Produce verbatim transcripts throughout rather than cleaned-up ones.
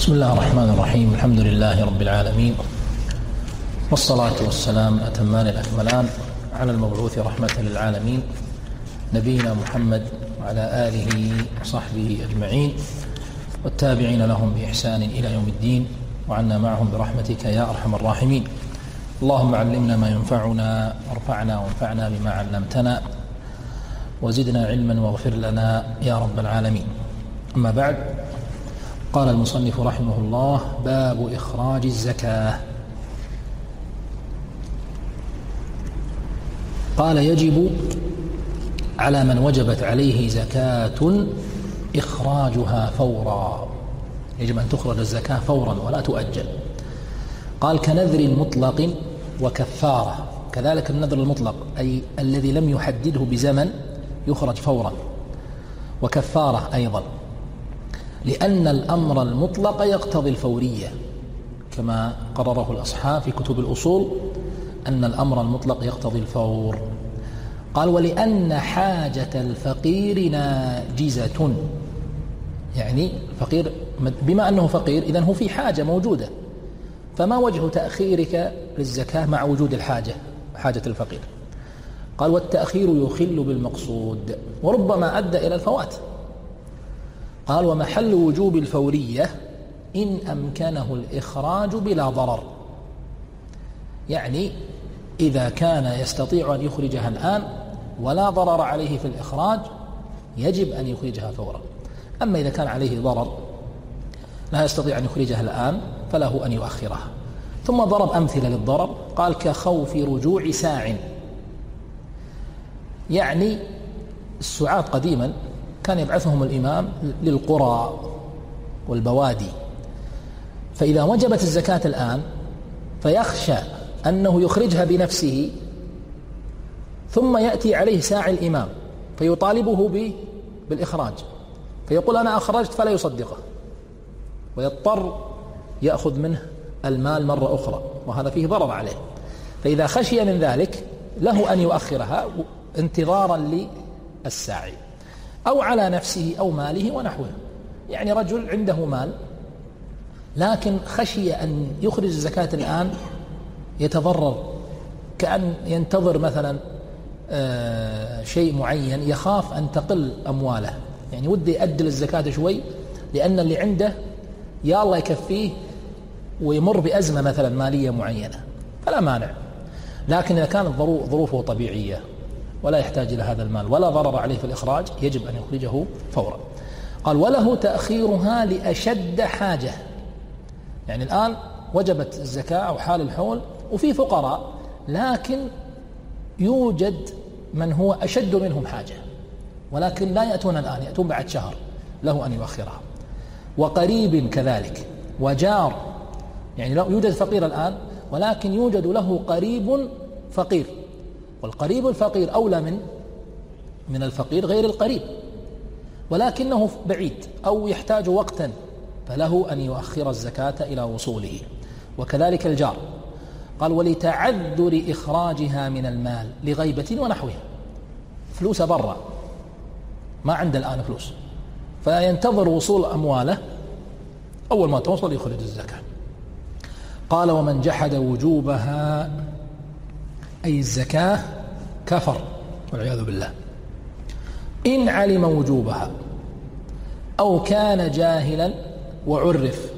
بسم الله الرحمن الرحيم. الحمد لله رب العالمين، والصلاة والسلام الأتمان الأكملان على المبعوث رحمة للعالمين نبينا محمد وعلى آله وصحبه أجمعين والتابعين لهم بإحسان إلى يوم الدين، وعنا معهم برحمتك يا أرحم الراحمين. اللهم علمنا ما ينفعنا وارفعنا وانفعنا بما علمتنا وزدنا علما واغفر لنا يا رب العالمين. أما بعد، قال المصنف رحمه الله: باب إخراج الزكاة. قال: يجب على من وجبت عليه زكاة إخراجها فورا، يجب أن تخرج الزكاة فورا ولا تؤجل. قال: كنذر مطلق وكفارة، كذلك النذر المطلق أي الذي لم يحدده بزمن يخرج فورا، وكفارة أيضا، لأن الأمر المطلق يقتضي الفورية، كما قرره الأصحاب في كتب الأصول أن الأمر المطلق يقتضي الفور. قال: ولأن حاجة الفقير ناجزة، يعني الفقير بما أنه فقير إذن هو في حاجة موجودة، فما وجه تأخيرك للزكاة مع وجود الحاجة، حاجة الفقير؟ قال: والتأخير يخل بالمقصود وربما أدى إلى الفوات. قال: ومحل وجوب الفورية إن أمكنه الإخراج بلا ضرر، يعني إذا كان يستطيع أن يخرجها الآن ولا ضرر عليه في الإخراج يجب أن يخرجها فورا. أما إذا كان عليه ضرر لا يستطيع أن يخرجها الآن فله أن يؤخرها. ثم ضرب أمثلة للضرر، قال: كخوف رجوع ساع، يعني السعاة قديما كان يبعثهم الإمام للقرى والبوادي، فإذا وجبت الزكاة الآن فيخشى أنه يخرجها بنفسه ثم يأتي عليه ساعي الإمام فيطالبه بالإخراج، فيقول: أنا أخرجت، فلا يصدقه ويضطر يأخذ منه المال مرة أخرى، وهذا فيه ضرر عليه. فإذا خشي من ذلك له أن يؤخرها انتظارا للساعي، أو على نفسه أو ماله ونحوه. يعني رجل عنده مال لكن خشي أن يخرج الزكاة الآن يتضرر، كأن ينتظر مثلا آه شيء معين، يخاف أن تقل أمواله، يعني وده يأجل الزكاة شوي لأن اللي عنده يا الله يكفيه ويمر بأزمة مثلا مالية معينة، فلا مانع. لكن إذا كانت ظروفه طبيعية ولا يحتاج إلى هذا المال ولا ضرر عليه في الإخراج يجب أن يخرجه فورا. قال: وله تأخيرها لأشد حاجة، يعني الآن وجبت الزكاة أو حال الحول وفي فقراء، لكن يوجد من هو أشد منهم حاجة ولكن لا يأتون الآن، يأتون بعد شهر، له أن يؤخرها. وقريب كذلك، وجار، يعني لا يوجد فقير الآن ولكن يوجد له قريب فقير، والقريب الفقير أولى من من الفقير غير القريب، ولكنه بعيد أو يحتاج وقتا، فله أن يؤخر الزكاة إلى وصوله. وكذلك الجار. قال: ولتعذر إخراجها من المال لغيبة ونحوها، فلوس برا ما عنده الآن فلوس، فينتظر وصول أمواله، أول ما توصل يخرج الزكاة. قال: ومن جحد وجوبها أي الزكاة كفر والعياذ بالله، إن علم وجوبها أو كان جاهلا وعرف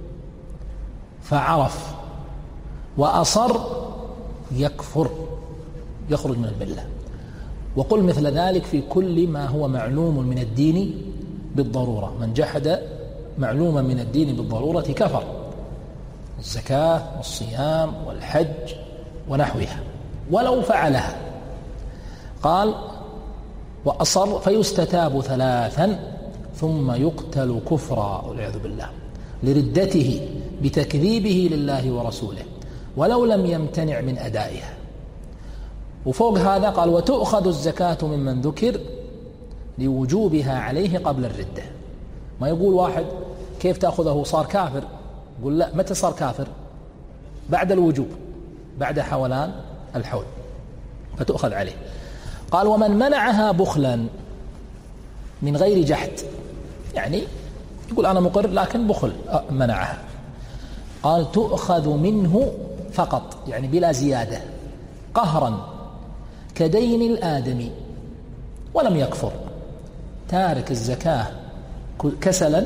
فعرف وأصر يكفر، يخرج من الملة. وقل مثل ذلك في كل ما هو معلوم من الدين بالضرورة، من جحد معلوما من الدين بالضرورة كفر، الزكاة والصيام والحج ونحوها ولو فعلها. قال: وأصر فيستتاب ثلاثا ثم يقتل كفرا والعياذ بالله لردته بتكذيبه لله ورسوله ولو لم يمتنع من أدائها. وفوق هذا قال: وتؤخذ الزكاة ممن ذكر لوجوبها عليه قبل الردة. ما يقول واحد كيف تأخذه صار كافر، يقول لا، متى صار كافر؟ بعد الوجوب، بعد حولان الحول، فتؤخذ عليه. قال: ومن منعها بخلا من غير جحد، يعني يقول أنا مقر لكن بخل منعها. قال تؤخذ منه فقط، يعني بلا زيادة، قهرا كدين الآدمي ولم يكفر. تارك الزكاة كسلا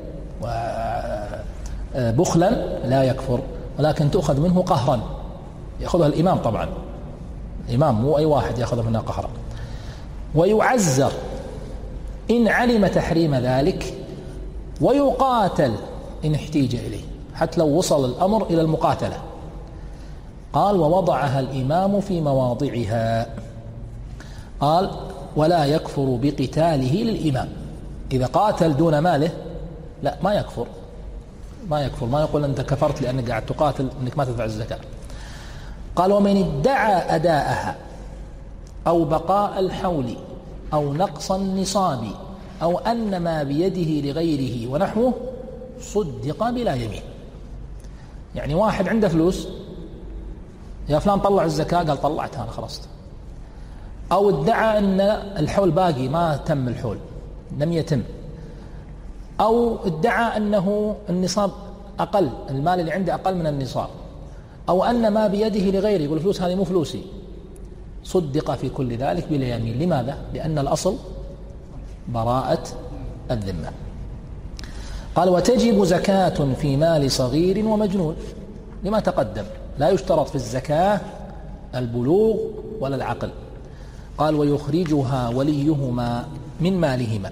وبخلا لا يكفر، ولكن تؤخذ منه قهرا، يأخذها الإمام طبعا، الإمام مو أي واحد يأخذ منها قهرا. ويعزر إن علم تحريم ذلك، ويقاتل إن احتيج إليه، حتى لو وصل الأمر إلى المقاتلة. قال ووضعها الإمام في مواضعها. قال ولا يكفر بقتاله للإمام، إذا قاتل دون ماله لا ما يكفر، ما يكفر، ما يقول أنت كفرت لأنك قاعد تقاتل أنك ما تدفع الزكاة. قال ومن ادعى أداءها أو بقاء الحول أو نقص النصاب أو أن ما بيده لغيره ونحوه صدق بلا يمين. يعني واحد عنده فلوس، يا فلان طلع الزكاة، قال طلعتها أنا خلصت، أو ادعى أن الحول باقي ما تم الحول لم يتم، أو ادعى أنه النصاب أقل، المال اللي عنده أقل من النصاب، أو أن ما بيده لغيره، يقول الفلوس هذه مو فلوسي، صدق في كل ذلك بلا يمين. لماذا؟ لأن الأصل براءة الذمة. قال وتجب زكاة في مال صغير ومجنون لما تقدم، لا يشترط في الزكاة البلوغ ولا العقل. قال ويخرجها وليهما من مالهما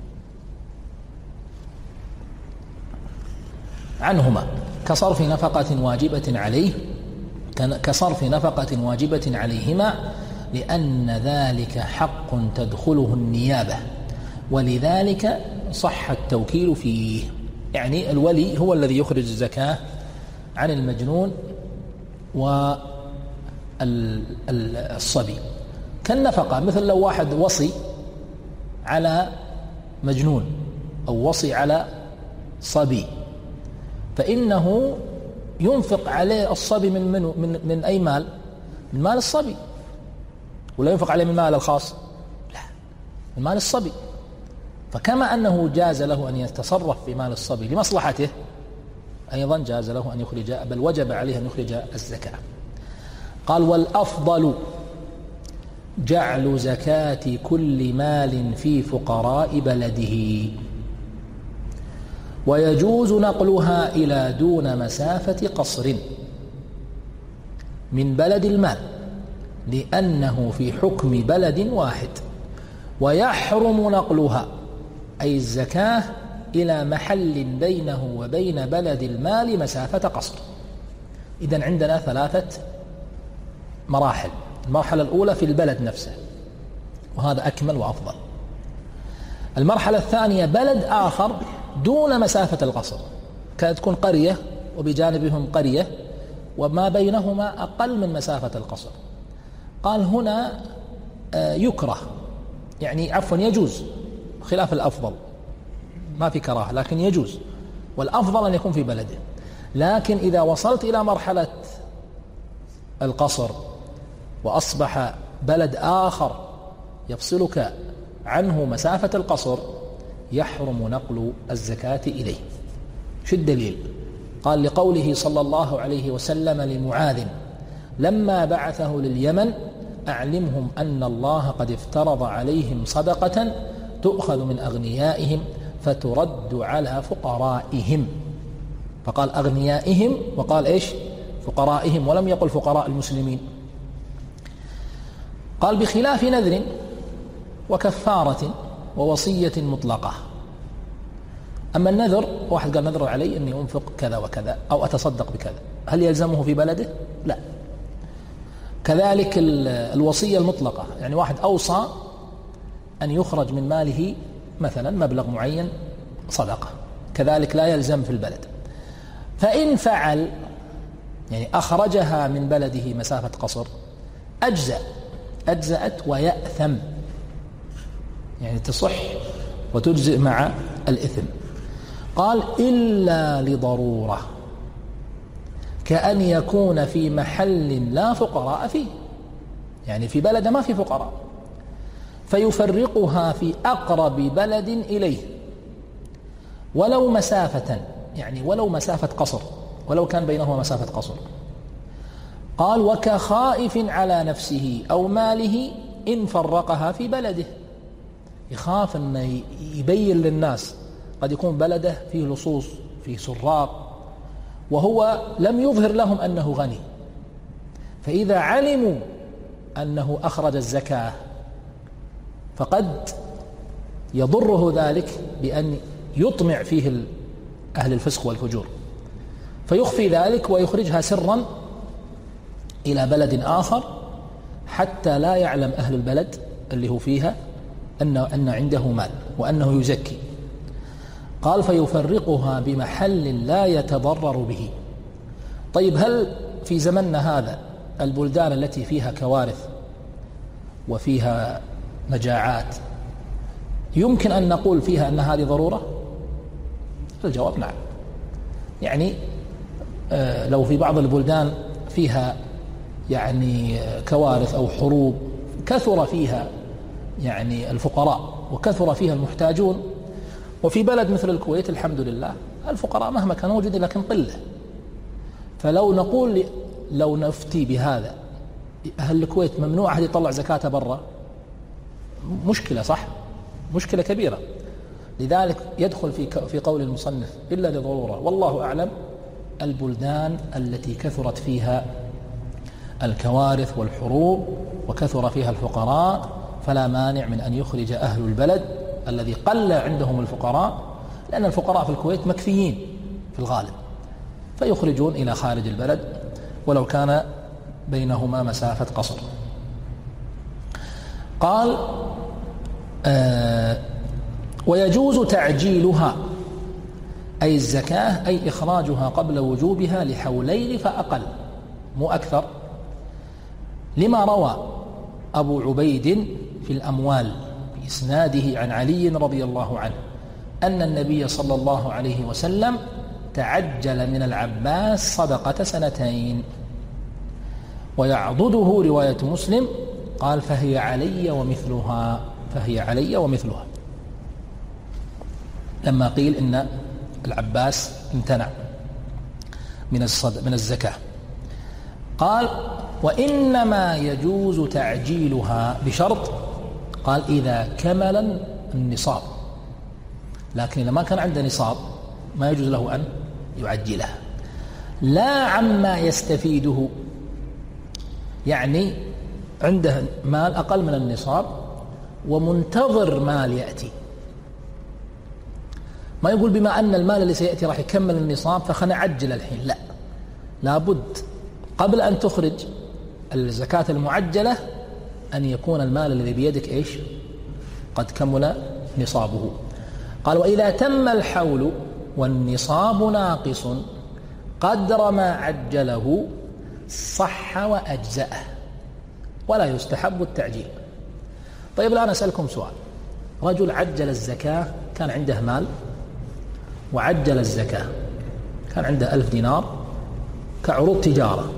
عنهما كصرف نفقة واجبة عليه، كصرف نفقة واجبة عليهما، لأن ذلك حق تدخله النيابة، ولذلك صح التوكيل فيه. يعني الولي هو الذي يخرج الزكاة عن المجنون والصبي كالنفقة. مثل لو واحد وصي على مجنون أو وصي على صبي، فإنه ينفق عليه الصبي من من من, من أي مال؟ من مال الصبي، ولا ينفق عليه من مال الخاص؟ لا، من مال الصبي. فكما أنه جاز له أن يتصرف في مال الصبي لمصلحته، أيضا جاز له أن يخرج، بل وجب عليه أن يخرج الزكاة. قال والأفضل جعل زكاة كل مال في فقراء بلده، ويجوز نقلها إلى دون مسافة قصر من بلد المال، لأنه في حكم بلد واحد. ويحرم نقلها أي الزكاة إلى محل بينه وبين بلد المال مسافة قصر. إذن عندنا ثلاثة مراحل. المرحلة الأولى في البلد نفسه، وهذا أكمل وأفضل. المرحلة الثانية بلد آخر دون مسافة القصر، كانت تكون قرية وبجانبهم قرية وما بينهما أقل من مسافة القصر. قال هنا يكره، يعني عفوا يجوز، خلاف الأفضل، ما في كراهة لكن يجوز، والأفضل أن يكون في بلده. لكن إذا وصلت إلى مرحلة القصر وأصبح بلد آخر يفصلك عنه مسافة القصر، يحرم نقل الزكاة إليه. شو الدليل؟ قال لقوله صلى الله عليه وسلم لمعاذ لما بعثه لليمن أعلمهم أن الله قد افترض عليهم صدقة تؤخذ من أغنيائهم فترد على فقرائهم، فقال أغنيائهم وقال إيش؟ فقرائهم، ولم يقل فقراء المسلمين. قال بخلاف نذر وكفارة ووصية مطلقة. أما النذر، واحد قال نذر علي أني أنفق كذا وكذا أو أتصدق بكذا، هل يلزمه في بلده؟ لا. كذلك الوصية المطلقة، يعني واحد أوصى أن يخرج من ماله مثلا مبلغ معين صدقة، كذلك لا يلزم في البلد. فإن فعل يعني أخرجها من بلده مسافة قصر أجزأ أجزأت ويأثم، يعني تصح وتجزئ مع الإثم. قال إلا لضرورة، كأن يكون في محل لا فقراء فيه، يعني في بلد ما في فقراء، فيفرقها في أقرب بلد إليه ولو مسافة، يعني ولو مسافة قصر، ولو كان بينهما مسافة قصر. قال وكخائف على نفسه أو ماله إن فرقها في بلده، يخاف أن يبين للناس، قد يكون بلده فيه لصوص فيه سراق وهو لم يظهر لهم أنه غني، فإذا علموا أنه أخرج الزكاة فقد يضره ذلك بأن يطمع فيه أهل الفسق والفجور، فيخفي ذلك ويخرجها سرا إلى بلد آخر حتى لا يعلم أهل البلد اللي هو فيها أن أن عنده مال وأنه يزكي. قال فيفرقها بمحل لا يتضرر به. طيب هل في زمننا هذا البلدان التي فيها كوارث وفيها مجاعات يمكن أن نقول فيها أن هذه ضرورة؟ الجواب نعم. يعني آه لو في بعض البلدان فيها يعني كوارث أو حروب كثر فيها يعني الفقراء وكثر فيها المحتاجون، وفي بلد مثل الكويت الحمد لله الفقراء مهما كانوا موجودين لكن قلة، فلو نقول لو نفتي بهذا أهل الكويت ممنوع أحد يطلع زكاة برا، مشكلة صح؟ مشكلة كبيرة. لذلك يدخل في في قول المصنف إلا لضرورة، والله أعلم البلدان التي كثرت فيها الكوارث والحروب وكثر فيها الفقراء فلا مانع من أن يخرج أهل البلد الذي قل عندهم الفقراء، لأن الفقراء في الكويت مكفيين في الغالب، فيخرجون إلى خارج البلد ولو كان بينهما مسافة قصر. قال آه ويجوز تعجيلها أي الزكاة أي إخراجها قبل وجوبها لحولين فأقل مو أكثر، لما روى أبو عبيد في الأموال بإسناده عن علي رضي الله عنه أن النبي صلى الله عليه وسلم تعجل من العباس صدقة سنتين. ويعضده رواية مسلم قال فهي علي ومثلها، فهي علي ومثلها، لما قيل إن العباس امتنع من الصد من الزكاة. قال وإنما يجوز تعجيلها بشرط، قال إذا كمل النصاب، لكن إذا ما كان عنده نصاب ما يجوز له أن يعجلها، لا عما يستفيده، يعني عنده مال أقل من النصاب ومنتظر مال يأتي، ما يقول بما أن المال اللي سيأتي راح يكمل النصاب فخلنا نعجل الحين، لا، لابد قبل أن تخرج الزكاة المعجلة أن يكون المال الذي بيدك إيش قد كمل نصابه. قال وإذا تم الحول والنصاب ناقص قدر ما عجله صح وأجزأه ولا يستحب التعجيل. طيب الآن أسألكم سؤال، رجل عجل الزكاة، كان عنده مال وعجل الزكاة، كان عنده ألف دينار كعروض تجارة،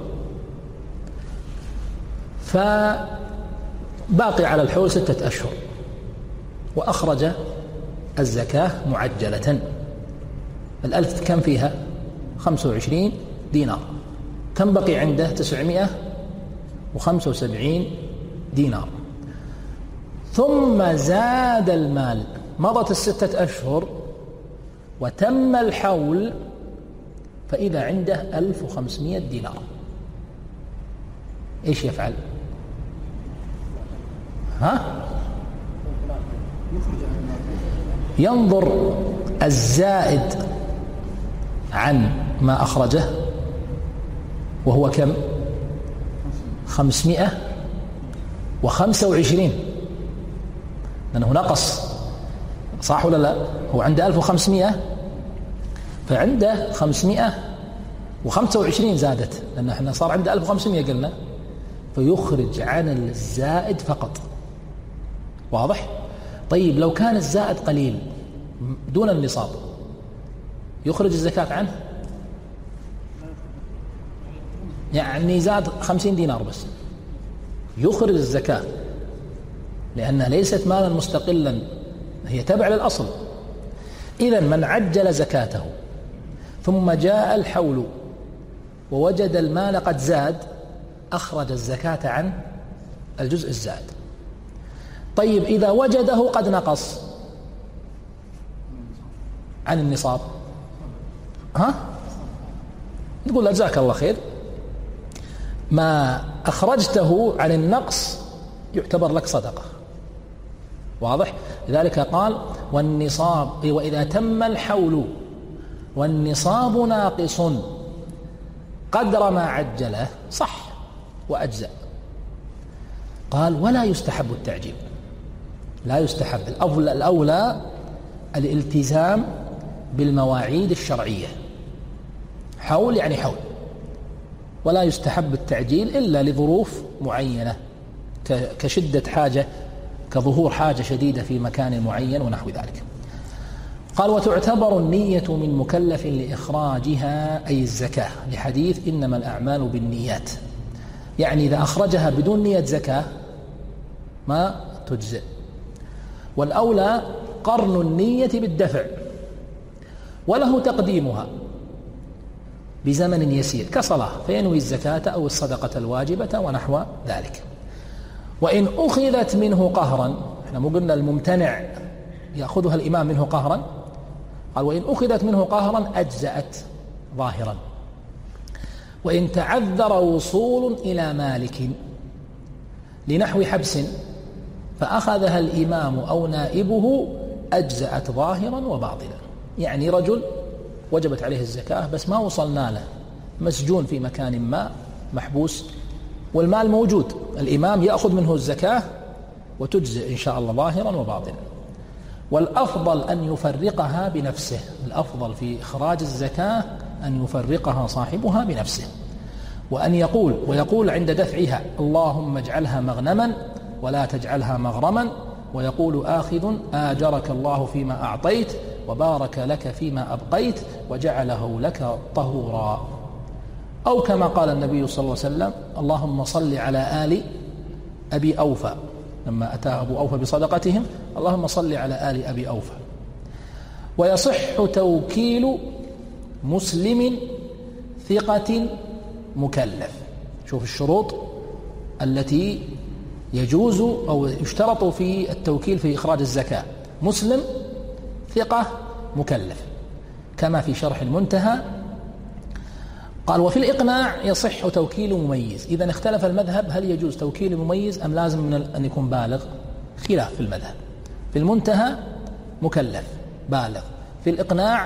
فباقي على الحول ستة أشهر وأخرج الزكاة معجلة، الألف كم فيها؟ خمسة وعشرين دينار، كم بقي عنده؟ تسعمائة وخمسة وسبعين دينار، ثم زاد المال، مضت الستة أشهر وتم الحول فإذا عنده ألف وخمسمائة دينار، إيش يفعل؟ ها؟ ينظر الزائد عن ما أخرجه وهو كم؟ خمسمائة وخمسة وعشرين، لأنه نقص صح ولا لا؟ هو عنده ألف وخمسمائة فعنده خمسمائة وخمسة وعشرين زادت، لأن احنا صار عنده ألف وخمسمائة قلنا، فيخرج عن الزائد فقط. واضح؟ طيب لو كان الزائد قليل دون النصاب يخرج الزكاة عنه؟ يعني زاد خمسين دينار بس يخرج الزكاة، لأنها ليست مالا مستقلا، هي تبع للأصل. إذن من عجل زكاته ثم جاء الحول ووجد المال قد زاد أخرج الزكاة عن الجزء الزاد. طيب إذا وجده قد نقص عن النصاب، ها نقول جزاك الله خير، ما أخرجته عن النقص يعتبر لك صدقة. واضح؟ لذلك قال والنصاب، وإذا تم الحول والنصاب ناقص قدر ما عجله صح وأجزأ. قال ولا يستحب التعجيل، لا يستحب، الأولى, الأولى الالتزام بالمواعيد الشرعية، حول يعني حول، ولا يستحب التعجيل إلا لظروف معينة كشدة حاجة، كظهور حاجة شديدة في مكان معين ونحو ذلك. قال وتعتبر النية من مكلف لإخراجها أي الزكاة، لحديث إنما الأعمال بالنيات، يعني إذا أخرجها بدون نية زكاة ما تجزئ. والأولى قرن النية بالدفع، وله تقديمها بزمن يسير كصلاة فينوي الزكاة أو الصدقة الواجبة ونحو ذلك. وإن أخذت منه قهرا، احنا مو قلنا الممتنع يأخذها الإمام منه قهرا، قال وإن أخذت منه قهرا أجزأت ظاهرا. وإن تعذر وصول إلى مالك لنحو حبس فأخذها الإمام أو نائبه أجزأت ظاهرا وباطلا. يعني رجل وجبت عليه الزكاة بس ما وصلنا له، مسجون في مكان ما محبوس والمال موجود، الإمام يأخذ منه الزكاة وتجزئ إن شاء الله ظاهرا وباطنا. والأفضل أن يفرقها بنفسه، الأفضل في إخراج الزكاة أن يفرقها صاحبها بنفسه، وأن يقول ويقول عند دفعها اللهم اجعلها مغنما ولا تجعلها مغرما، ويقول آخذ آجرك الله فيما أعطيت وبارك لك فيما أبقيت وجعله لك طهورا. أو كما قال النبي صلى الله عليه وسلم اللهم صل على آل أبي أوفى، لما أتى أبو أوفى بصدقتهم اللهم صل على آل أبي أوفى. ويصح توكيل مسلم ثقة مكلف. شوف الشروط التي يجوز أو يشترط في التوكيل في إخراج الزكاة: مسلم ثقة مكلف، كما في شرح المنتهى. قال وفي الإقناع يصح توكيل مميز. إذا اختلف المذهب هل يجوز توكيل مميز أم لازم من أن يكون بالغ؟ خلاف في المذهب. في المنتهى مكلف بالغ، في الإقناع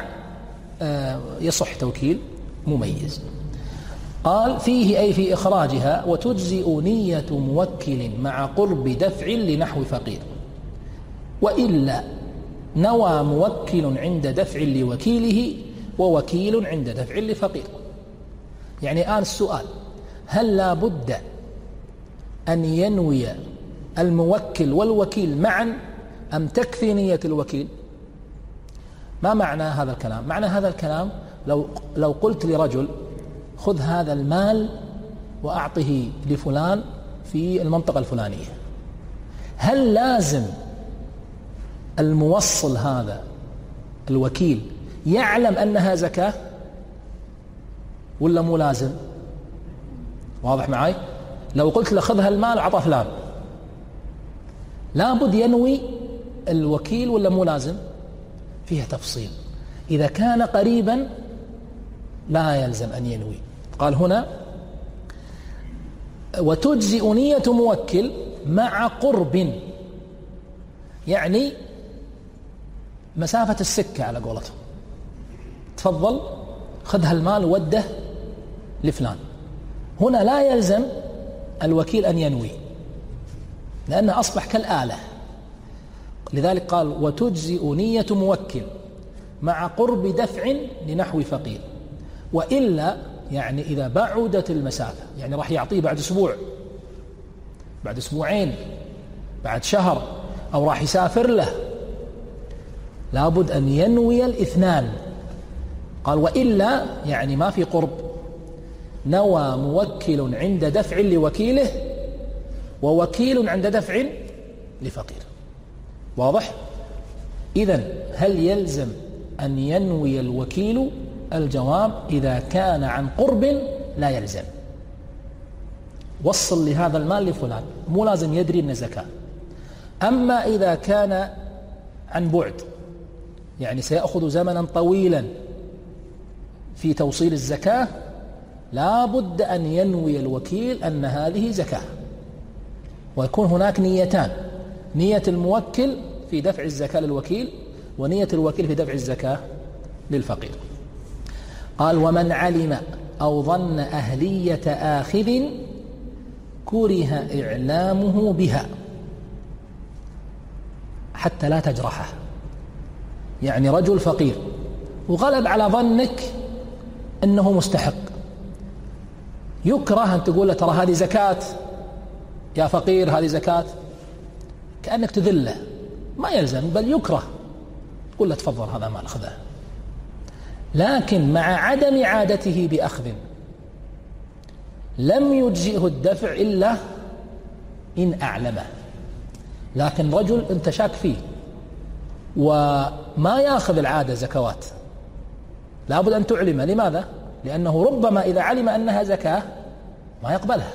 يصح توكيل مميز. قال فيه أي في إخراجها وتجزئ نية موكل مع قرب دفع لنحو فقير، وإلا نوى موكل عند دفع لوكيله ووكيل عند دفع لفقير. يعني الآن السؤال: هل لا بد أن ينوي الموكل والوكيل معا أم تكفي نية الوكيل؟ ما معنى هذا الكلام؟ معنى هذا الكلام لو, لو قلت لرجل خذ هذا المال وأعطه لفلان في المنطقة الفلانية، هل لازم الموصل هذا الوكيل يعلم أنها زكاة ولا مو لازم؟ واضح معي؟ لو قلت له خذ هالمال عطى فلان، لابد ينوي الوكيل ولا مو لازم؟ فيها تفصيل. إذا كان قريبا لا يلزم أن ينوي. قال هنا وتجزئ نية موكل مع قرب، يعني مسافة السكة على قولتهم، تفضل خذ هالمال وده لفلان. هنا لا يلزم الوكيل أن ينوي لأنه أصبح كالآلة. لذلك قال وتجزئ نية موكل مع قرب دفع لنحو فقير، وإلا يعني إذا بعدت المسافة، يعني راح يعطيه بعد أسبوع، بعد أسبوعين، بعد شهر، أو راح يسافر له، لابد أن ينوي الاثنان. قال وإلا يعني ما في قرب، نوى موكل عند دفع لوكيله ووكيل عند دفع لفقير. واضح؟ إذن هل يلزم أن ينوي الوكيل الجواب إذا كان عن قرب لا يلزم. وصل لهذا المال لفلان، مو لازم يدري أنه زكاة. أما إذا كان عن بعد، يعني سيأخذ زمنا طويلا في توصيل الزكاة، لا بد أن ينوي الوكيل أن هذه زكاة، ويكون هناك نيتان: نية الموكل في دفع الزكاة للوكيل، ونية الوكيل في دفع الزكاة للفقير. قال: ومن علم أو ظن أهلية آخذ كره إعلامه بها حتى لا تجرحه. يعني رجل فقير وغلب على ظنك أنه مستحق، يكره أن تقول له ترى هذه زكاة يا فقير، هذه زكاة، كأنك تذله، ما يلزم، بل يكره تقول له تفضل هذا مال أخذه. لكن مع عدم عادته بأخذ لم يجزئه الدفع إلا إن أعلمه. لكن رجل أنت شاك فيه وما يأخذ العادة زكوات، لابد أن تعلمه. لماذا؟ لأنه ربما إذا علم أنها زكاة ما يقبلها.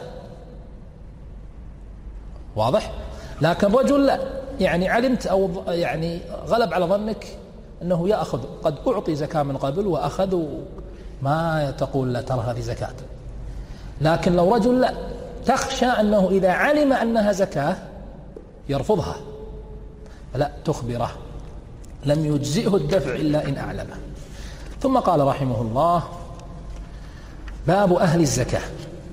واضح؟ لكن رجل لا، يعني علمت أو يعني غلب على ظنك أنه يأخذ، قد أعطي زكاة من قبل وأخذ، ما تقول لا ترى هذه زكاة. لكن لو رجل لا، تخشى أنه إذا علم أنها زكاة يرفضها، فلا تخبره، لم يجزئه الدفع إلا إن أعلمه. ثم قال رحمه الله: باب أهل الزكاة.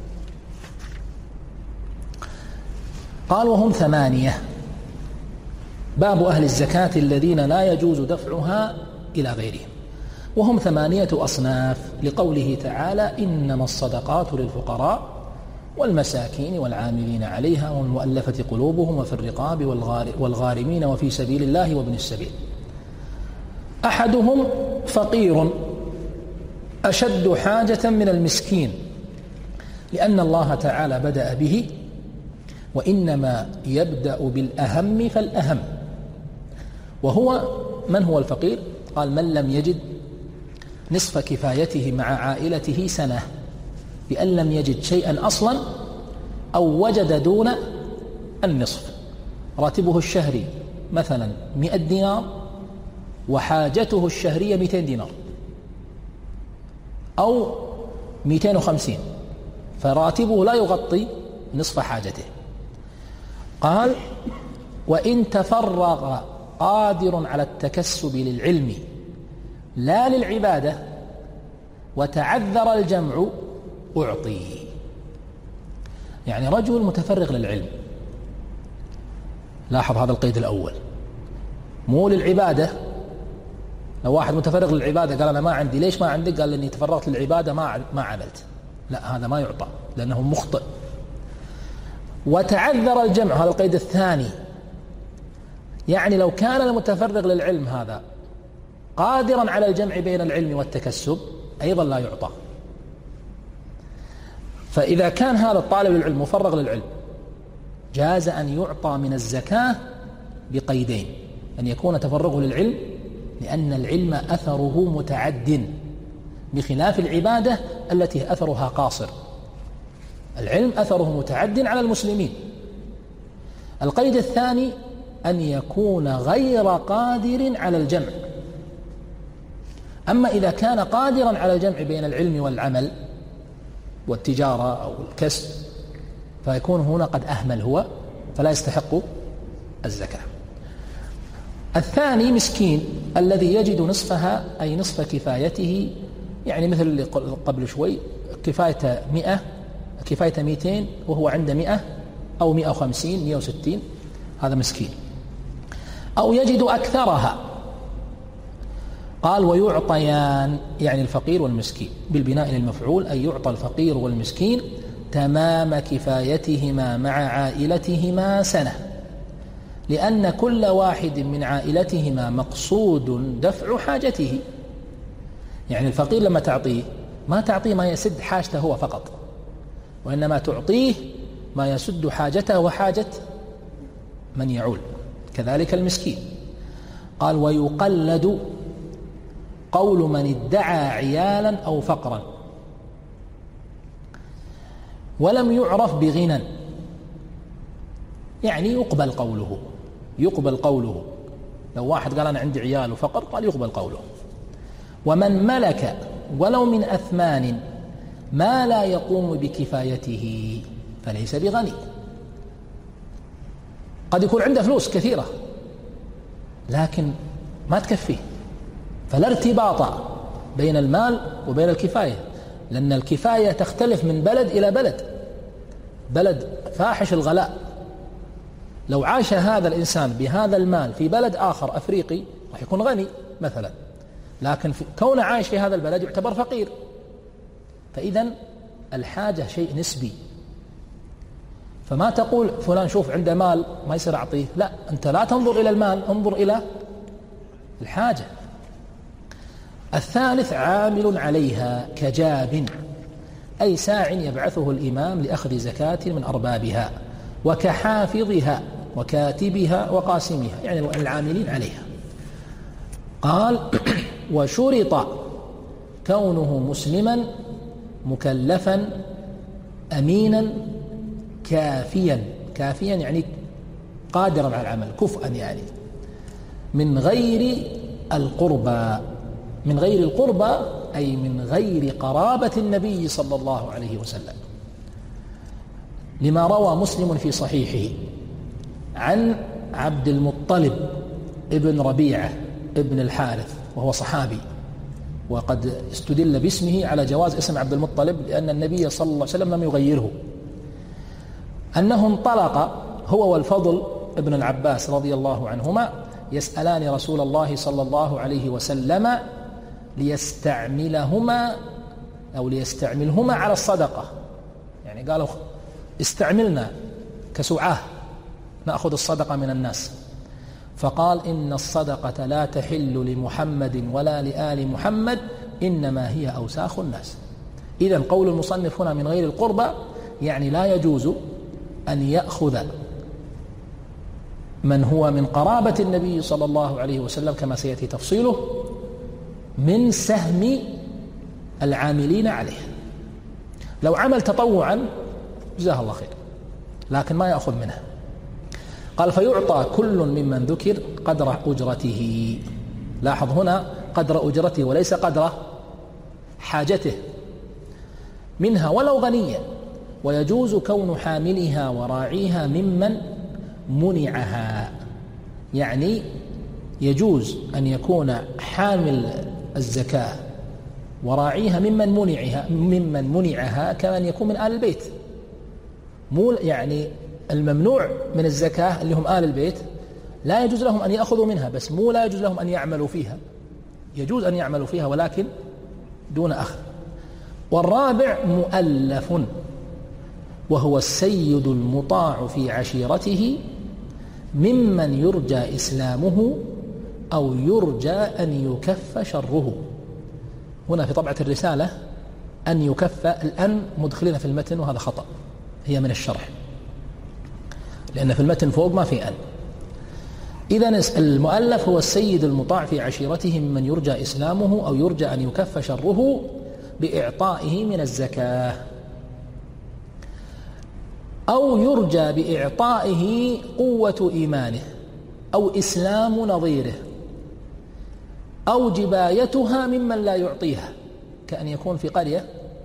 قال: وهم ثمانية. باب أهل الزكاة الذين لا يجوز دفعها إلى غيرهم، وهم ثمانية أصناف، لقوله تعالى: إنما الصدقات للفقراء والمساكين والعاملين عليها والمؤلفة قلوبهم وفي الرقاب والغارمين وفي سبيل الله وابن السبيل. أحدهم فقير أشد حاجة من المسكين، لأن الله تعالى بدأ به: وإنما يبدأ بالأهم فالأهم. وهو من هو الفقير؟ قال: من لم يجد نصف كفايته مع عائلته سنة، بأن لم يجد شيئا أصلا أو وجد دون النصف. راتبه الشهري مثلا مئة دينار وحاجته الشهرية مئتين دينار أو مئتين وخمسين، فراتبه لا يغطي نصف حاجته. قال: وإن تفرغ قادر على التكسب للعلم لا للعبادة وتعذر الجمع أعطي. يعني رجل متفرغ للعلم، لاحظ هذا القيد الأول، مو للعبادة. لو واحد متفرغ للعبادة قال أنا ما عندي، ليش ما عندك؟ قال لأني تفرغت للعبادة ما ما عملت. لا، هذا ما يعطى لأنه مخطئ. وتعذر الجمع، هذا القيد الثاني، يعني لو كان المتفرغ للعلم هذا قادرا على الجمع بين العلم والتكسب أيضا لا يعطى. فإذا كان هذا الطالب العلم مفرغ للعلم جاز أن يعطى من الزكاة بقيدين: أن يكون تفرغه للعلم لأن العلم أثره متعد، بخلاف العبادة التي أثرها قاصر. العلم أثره متعد على المسلمين. القيد الثاني: أن يكون غير قادر على الجمع. أما إذا كان قادرا على الجمع بين العلم والعمل والتجارة أو الكسب فيكون هنا قد أهمل هو، فلا يستحق الزكاة. الثاني مسكين الذي يجد نصفها، أي نصف كفايته، يعني مثل اللي قبل شوي كفاية مئة، كفاية مئتين وهو عنده مئة أو مئة وخمسين مئة وستين، هذا مسكين. أو يجد أكثرها. قال: ويعطيان، يعني الفقير والمسكين، بالبناء للمفعول، أي يعطى الفقير والمسكين تمام كفايتهما مع عائلتهما سنة، لأن كل واحد من عائلتهما مقصود دفع حاجته. يعني الفقير لما تعطيه ما تعطيه ما يسد حاجته هو فقط، وإنما تعطيه ما يسد حاجته وحاجة من يعول. كذلك المسكين. قال: ويقلد قول من ادعى عيالا أو فقرا ولم يعرف بغنى، يعني يقبل قوله يقبل قوله لو واحد قال أنا عندي عيال وفقر قال يقبل قوله. ومن ملك ولو من أثمان ما لا يقوم بكفايته فليس بغني. قد يكون عنده فلوس كثيرة لكن ما تكفيه، فلا ارتباط بين المال وبين الكفاية، لأن الكفاية تختلف من بلد إلى بلد. بلد فاحش الغلاء لو عاش هذا الإنسان بهذا المال في بلد آخر أفريقي راح يكون غني مثلا، لكن في كونه عايش في هذا البلد يعتبر فقير. فإذن الحاجة شيء نسبي، فما تقول فلان شوف عنده مال ما يصير أعطيه، لا، أنت لا تنظر إلى المال، انظر إلى الحاجة. الثالث عامل عليها كجاب، أي ساع يبعثه الإمام لأخذ زكاة من أربابها، وكحافظها وكاتبها وقاسمها، يعني العاملين عليها. قال وشرط كونه مسلما مكلفا أمينا كافيا، كافيا يعني قادرا على العمل، كفءا يعني، من غير القربى. من غير القربى أي من غير قرابة النبي صلى الله عليه وسلم، لما روى مسلم في صحيحه عن عبد المطلب ابن ربيعة ابن الحارث، وهو صحابي، وقد استدل باسمه على جواز اسم عبد المطلب لأن النبي صلى الله عليه وسلم لم يغيره، أنه انطلق هو والفضل ابن العباس رضي الله عنهما يسألان رسول الله صلى الله عليه وسلم ليستعملهما أو ليستعملهما على الصدقة، يعني قالوا استعملنا كسعاه نأخذ الصدقة من الناس. فقال إن الصدقة لا تحل لمحمد ولا لآل محمد إنما هي أوساخ الناس. إذن قول المصنف هنا من غير القربى يعني لا يجوز أن يأخذ من هو من قرابة النبي صلى الله عليه وسلم كما سيأتي تفصيله من سهم العاملين عليه. لو عمل تطوعا جزاه الله خير، لكن ما يأخذ منه. قال فيعطى كل ممن ذكر قدر أجرته. لاحظ هنا قدر أجرته وليس قدر حاجته منها ولو غنيا. ويجوز كون حاملها وراعيها ممن منعها، يعني يجوز أن يكون حامل الزكاة وراعيها ممن منعها ممن منعها كمن يكون من آل البيت. مو يعني الممنوع من الزكاة اللي هم آل البيت لا يجوز لهم أن يأخذوا منها، بس مو لا يجوز لهم أن يعملوا فيها، يجوز أن يعملوا فيها ولكن دون أخذ. والرابع مؤلف، وهو السيد المطاع في عشيرته ممن يرجى إسلامه أو يرجى أن يكف شره. هنا في طبعة الرسالة أن يكف، الأن مدخلين في المتن وهذا خطأ، هي من الشرح لأن في المتن فوق ما في أن. إذن المؤلف هو السيد المطاع في عشيرته ممن يرجى إسلامه أو يرجى أن يكف شره بإعطائه من الزكاة، أو يرجى بإعطائه قوة إيمانه أو إسلام نظيره أو جبايتها ممن لا يعطيها، كأن يكون في قرية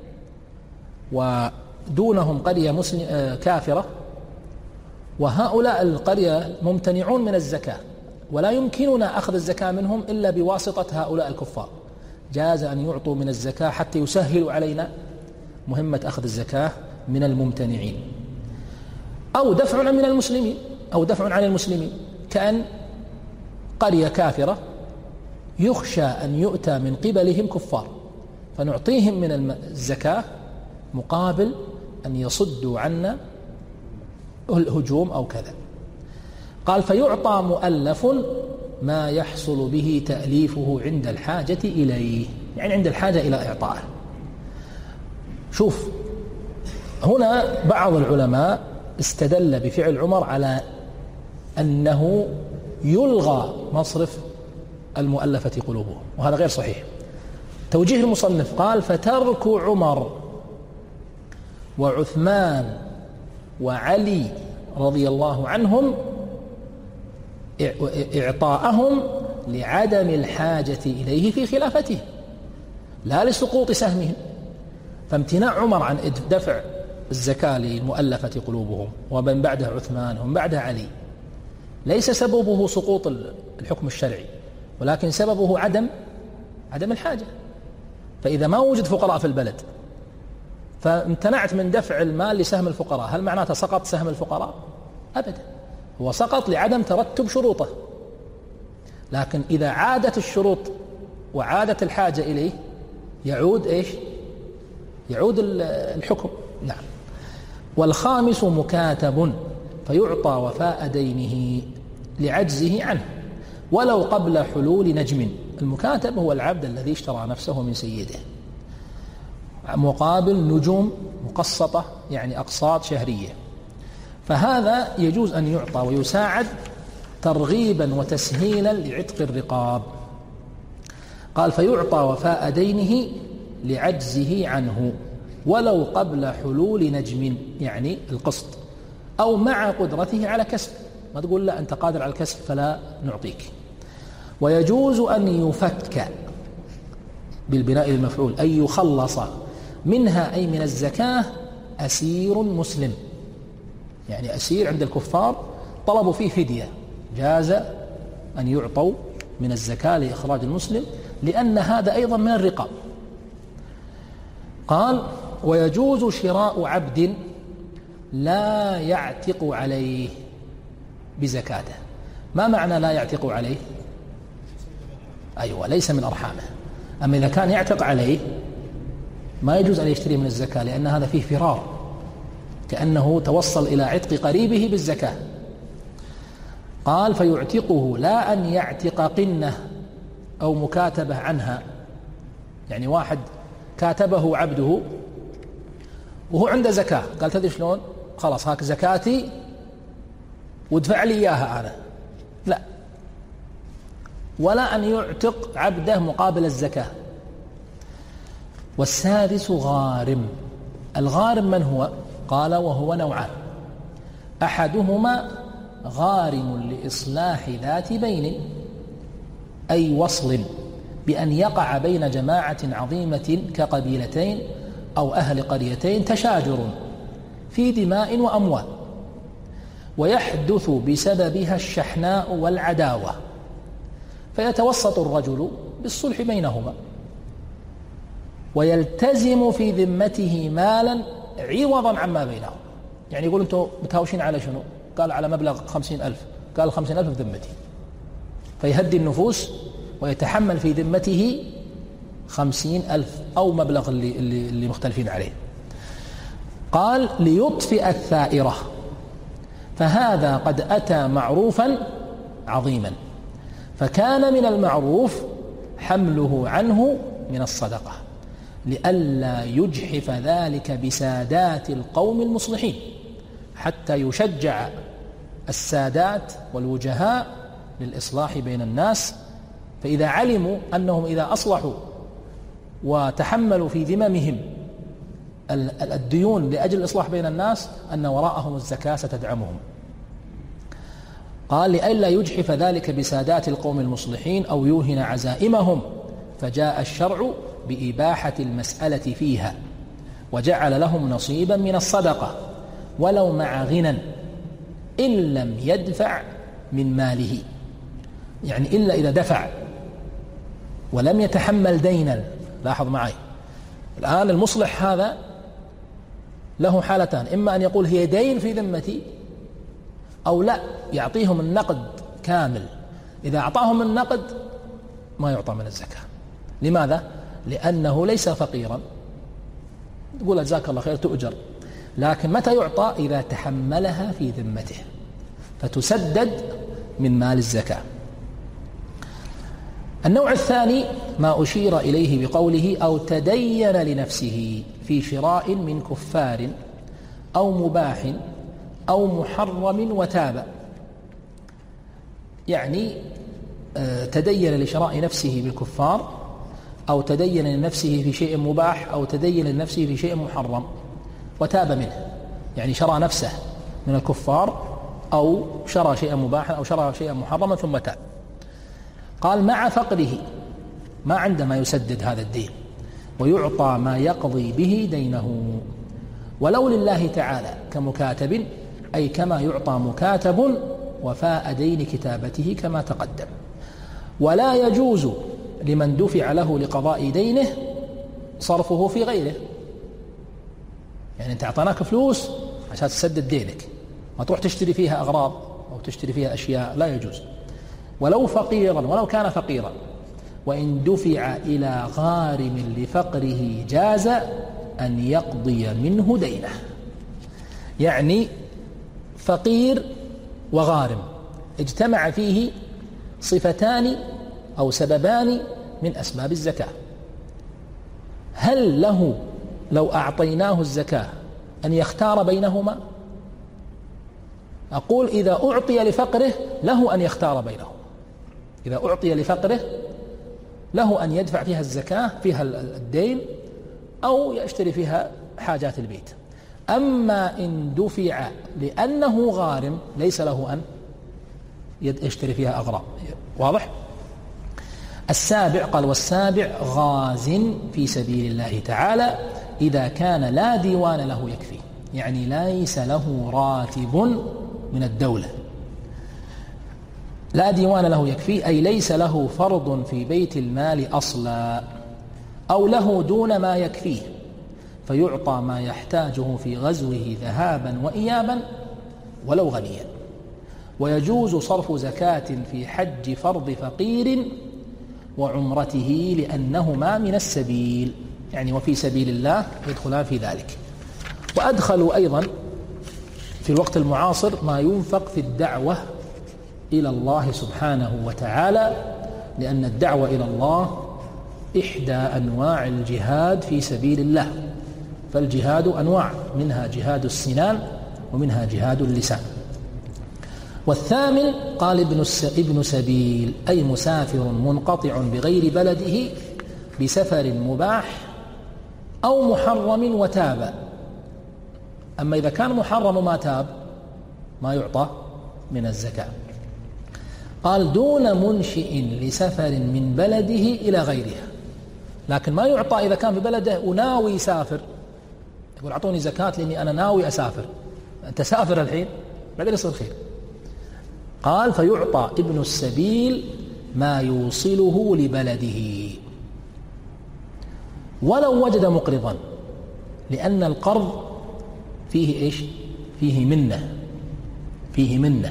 ودونهم قرية مسلم كافرة، وهؤلاء القرية ممتنعون من الزكاة ولا يمكننا أخذ الزكاة منهم إلا بواسطة هؤلاء الكفار. جاز أن يعطوا من الزكاة حتى يسهلوا علينا مهمة أخذ الزكاة من الممتنعين، أو دفع من المسلمين أو دفع عن المسلمين، كأن قرية كافرة يخشى أن يؤتى من قبلهم كفار فنعطيهم من الزكاة مقابل أن يصدوا عنا الهجوم أو كذا. قال فيعطى مؤلف ما يحصل به تأليفه عند الحاجة إليه، يعني عند الحاجة إلى إعطائه. شوف هنا بعض العلماء استدل بفعل عمر على أنه يلغى مصرف المؤلفة قلوبهم، وهذا غير صحيح. توجيه المصنف قال فترك عمر وعثمان وعلي رضي الله عنهم إعطاءهم لعدم الحاجة إليه في خلافته لا لسقوط سهمهم. فامتناع عمر عن دفع الزكاة للمؤلفة قلوبهم ومن بعده عثمان ومن بعده علي ليس سببه سقوط الحكم الشرعي، ولكن سببه عدم عدم الحاجة. فإذا ما وجد فقراء في البلد فامتنعت من دفع المال لسهم الفقراء، هل معناته سقط سهم الفقراء؟ أبدا، هو سقط لعدم ترتب شروطه. لكن إذا عادت الشروط وعادت الحاجة إليه يعود إيش؟ يعود الحكم. نعم. والخامس مكاتب فيعطى وفاء دينه لعجزه عنه ولو قبل حلول نجم. المكاتب هو العبد الذي اشترى نفسه من سيده مقابل نجوم مقسطة، يعني أقساط شهرية، فهذا يجوز أن يعطى ويساعد ترغيبا وتسهيلا لعتق الرقاب. قال فيعطى وفاء دينه لعجزه عنه ولو قبل حلول نجم، يعني القسط، أو مع قدرته على كسب. ما تقول لا أنت قادر على الكسب فلا نعطيك. ويجوز أن يفك بالبناء للمفعول أن يخلص منها أي من الزكاة أسير مسلم، يعني أسير عند الكفار طلبوا فيه فدية، جاز أن يعطوا من الزكاة لإخراج المسلم لأن هذا أيضا من الرقاب. قال ويجوز شراء عبد لا يعتق عليه بزكاته. ما معنى لا يعتق عليه؟ أيوة، ليس من أرحامه. أما إذا كان يعتق عليه ما يجوز أن يشتري من الزكاة لأن هذا فيه فرار، كأنه توصل إلى عتق قريبه بالزكاة. قال فيعتقه لا أن يعتق قنة أو مكاتبة عنها، يعني واحد كاتبه عبده وهو عنده زكاة قال تدري شلون، خلاص هاك زكاتي وادفع لي إياها أنا، لا. ولا أن يعتق عبده مقابل الزكاة. والسادس غارم. الغارم من هو؟ قال وهو نوعان: أحدهما غارم لإصلاح ذات بين، أي وصل بأن يقع بين جماعة عظيمة كقبيلتين أو أهل قريتين تشاجر في دماء وأموال، ويحدث بسببها الشحناء والعداوة، فيتوسط الرجل بالصلح بينهما ويلتزم في ذمته مالا عوضا عما بينهم. يعني يقول أنتم متهاوشين على شنو؟ قال على مبلغ خمسين ألف، قال خمسين ألف في ذمتي، فيهدي النفوس ويتحمل في ذمته خمسين ألف أو مبلغ اللي, اللي, اللي مختلفين عليه. قال ليطفئ الثائرة، فهذا قد أتى معروفا عظيما، فكان من المعروف حمله عنه من الصدقة لئلا يجحف ذلك بسادات القوم المصلحين، حتى يشجع السادات والوجهاء للإصلاح بين الناس. فإذا علموا أنهم إذا أصلحوا وتحملوا في ذممهم الديون لأجل الإصلاح بين الناس أن وراءهم الزكاة ستدعمهم. قال لئلا يجحف ذلك بسادات القوم المصلحين أو يوهن عزائمهم، فجاء الشرع بإباحة المسألة فيها وجعل لهم نصيبا من الصدقة ولو مع غنى إن لم يدفع من ماله، يعني إلا إذا دفع ولم يتحمل دينا. لاحظ معي الآن المصلح هذا له حالتان: إما أن يقول هي دين في ذمتي، أو لا يعطيهم النقد كامل. إذا أعطاهم النقد ما يعطى من الزكاة. لماذا؟ لأنه ليس فقيرا، تقول جزاك الله خير تؤجر، لكن متى يعطى؟ إذا تحملها في ذمته فتسدد من مال الزكاة. النوع الثاني ما أشير إليه بقوله أو تدين لنفسه في شراء من كفار أو مباح أو محرم وتاب، يعني تدين لشراء نفسه بالكفار أو تدين لنفسه في شيء مباح أو تدين لنفسه في شيء محرم وتاب منه، يعني شرى نفسه من الكفار أو شرى شيئا مباحا أو شرى شيئا محرما ثم تاب. قال مع فقره، ما عنده ما يسدد هذا الدين، ويعطى ما يقضي به دينه، ولو لله تعالى كمكاتب، أي كما يعطى مكاتب وفاء دين كتابته كما تقدم. ولا يجوز لمن دفع له لقضاء دينه صرفه في غيره، يعني أنت أعطاناك فلوس عشان تسدد دينك، ما تروح تشتري فيها أغراض أو تشتري فيها أشياء، لا يجوز. ولو فقيرا، ولو كان فقيرا، وإن دفع إلى غارم لفقره جاز أن يقضي منه دينه. يعني فقير وغارم اجتمع فيه صفتان أو سببان من أسباب الزكاة، هل له لو أعطيناه الزكاة أن يختار بينهما؟ أقول إذا أعطي لفقره له أن يختار بينهما، إذا أعطي لفقره له أن يدفع فيها الزكاة فيها الدين أو يشتري فيها حاجات البيت. أما إن دفع لأنه غارم ليس له أن يشتري فيها أغراض. واضح؟ السابع قال والسابع غاز في سبيل الله تعالى إذا كان لا ديوان له يكفي، يعني ليس له راتب من الدولة، لا ديوان له يكفي، أي ليس له فرض في بيت المال أصلا، أو له دون ما يكفيه، فيعطى ما يحتاجه في غزوه ذهابا وإيابا ولو غنيا. ويجوز صرف زكاة في حج فرض فقير وعمرته لأنهما من السبيل، يعني وفي سبيل الله يدخلان في ذلك. وأدخلوا أيضا في الوقت المعاصر ما ينفق في الدعوة إلى الله سبحانه وتعالى، لأن الدعوة إلى الله إحدى أنواع الجهاد في سبيل الله، فالجهاد أنواع، منها جهاد السنان ومنها جهاد اللسان. والثامن قال ابن ابن سبيل أي مسافر منقطع بغير بلده بسفر مباح أو محرم وتاب. أما إذا كان محرم ما تاب ما يعطى من الزكاة. قال دون منشئ لسفر من بلده إلى غيرها، لكن ما يعطى إذا كان في بلده وناوي يسافر، يقول أعطوني زكاة لأني أنا ناوي أسافر. أنت سافر الحين بعدين يصير خير. قال فيعطى ابن السبيل ما يوصله لبلده ولو وجد مقرضا، لأن القرض فيه إيش؟ فيه منة، فيه منة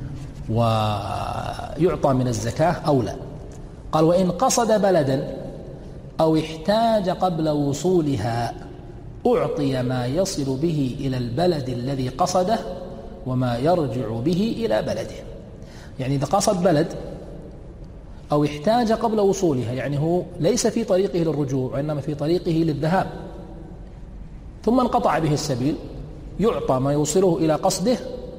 ويعطى من الزكاة أولى. قال وإن قصد بلدا أو احتاج قبل وصولها أعطي ما يصل به إلى البلد الذي قصده وما يرجع به إلى بلده. يعني إذا قصد بلد أو احتاج قبل وصولها، يعني هو ليس في طريقه للرجوع وإنما في طريقه للذهاب، ثم انقطع به السبيل، يعطى ما يوصله إلى قصده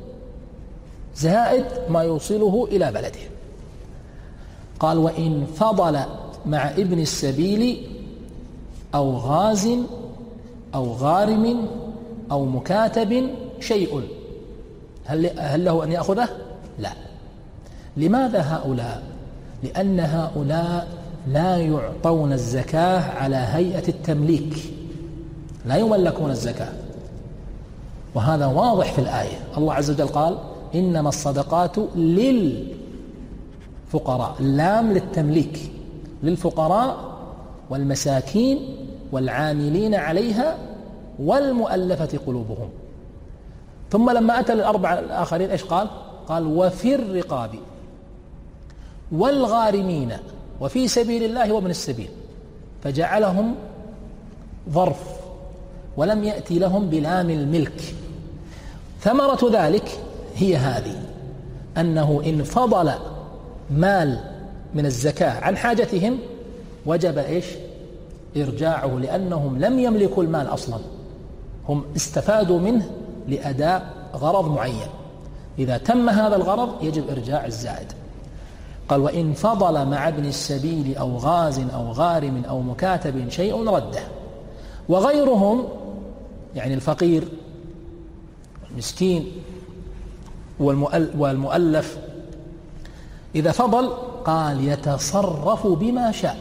زائد ما يوصله إلى بلده. قال وإن فضل مع ابن السبيل أو غاز أو غارم أو مكاتب شيء، هل هل له أن يأخذه؟ لا. لماذا هؤلاء؟ لأن هؤلاء لا يعطون الزكاة على هيئة التمليك، لا يملكون الزكاة، وهذا واضح في الآية. الله عز وجل قال إنما الصدقات للفقراء، اللام للتمليك، للفقراء والمساكين والعاملين عليها والمؤلفة قلوبهم. ثم لما أتى الأربعة الآخرين إيش قال؟ قال وفي الرقاب والغارمين وفي سبيل الله وابن السبيل، فجعلهم ظرف ولم يأتي لهم بلام الملك. ثمرة ذلك هي هذه، أنه إن فضل مال من الزكاة عن حاجتهم وجب إيش؟ إرجاعه، لأنهم لم يملكوا المال أصلا، هم استفادوا منه لأداء غرض معين، إذا تم هذا الغرض يجب إرجاع الزائد. قال وإن فضل مع ابن السبيل أو غاز أو غارم أو مكاتب شيء رده. وغيرهم يعني الفقير والمسكين والمؤلف إذا فضل قال يتصرف بما شاء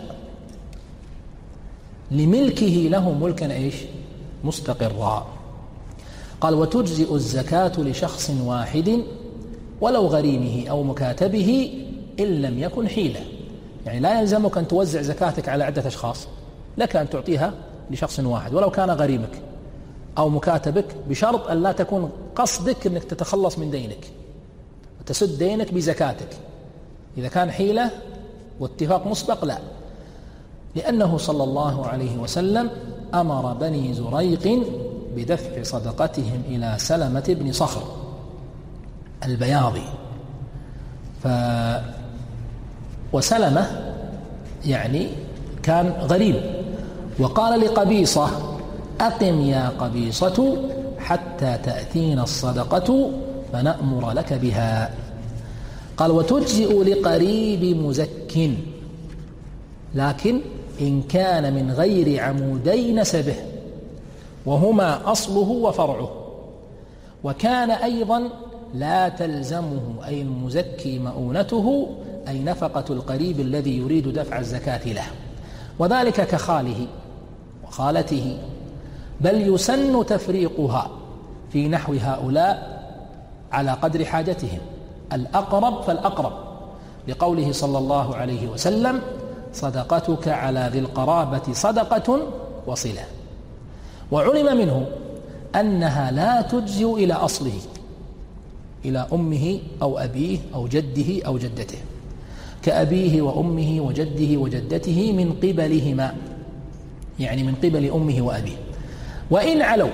لملكه له ملكا إيش مستقرا. قال وتجزئ الزكاة لشخص واحد ولو غريمه أو مكاتبه إن لم يكن حيلة. يعني لا يلزمك أن توزع زكاتك على عدة أشخاص، لك أن تعطيها لشخص واحد ولو كان غريمك أو مكاتبك، بشرط أن لا تكون قصدك أنك تتخلص من دينك وتسد دينك بزكاتك. إذا كان حيلة واتفاق مسبق لا، لأنه صلى الله عليه وسلم أمر بني زريق بدفع صدقتهم إلى سلمة بن صخر البياضي. ف وسلمة يعني كان غريب، وقال لقبيصة أقم يا قبيصة حتى تأتينا الصدقة فنأمر لك بها. قال وتجزئ لقريب مزك، لكن إن كان من غير عمودي نسبه وهما أصله وفرعه، وكان أيضا لا تلزمه أي المزكي مؤونته أي نفقة القريب الذي يريد دفع الزكاة له، وذلك كخاله وخالته، بل يسن تفريقها في نحو هؤلاء على قدر حاجتهم، الأقرب فالأقرب، لقوله صلى الله عليه وسلم صدقتك على ذي القرابة صدقة وصلة. وعلم منه أنها لا تجزئ إلى أصله، إلى أمه أو أبيه أو جده أو جدته، كأبيه وأمه وجده وجدته من قبلهما، يعني من قبل أمه وأبيه، وإن علوا،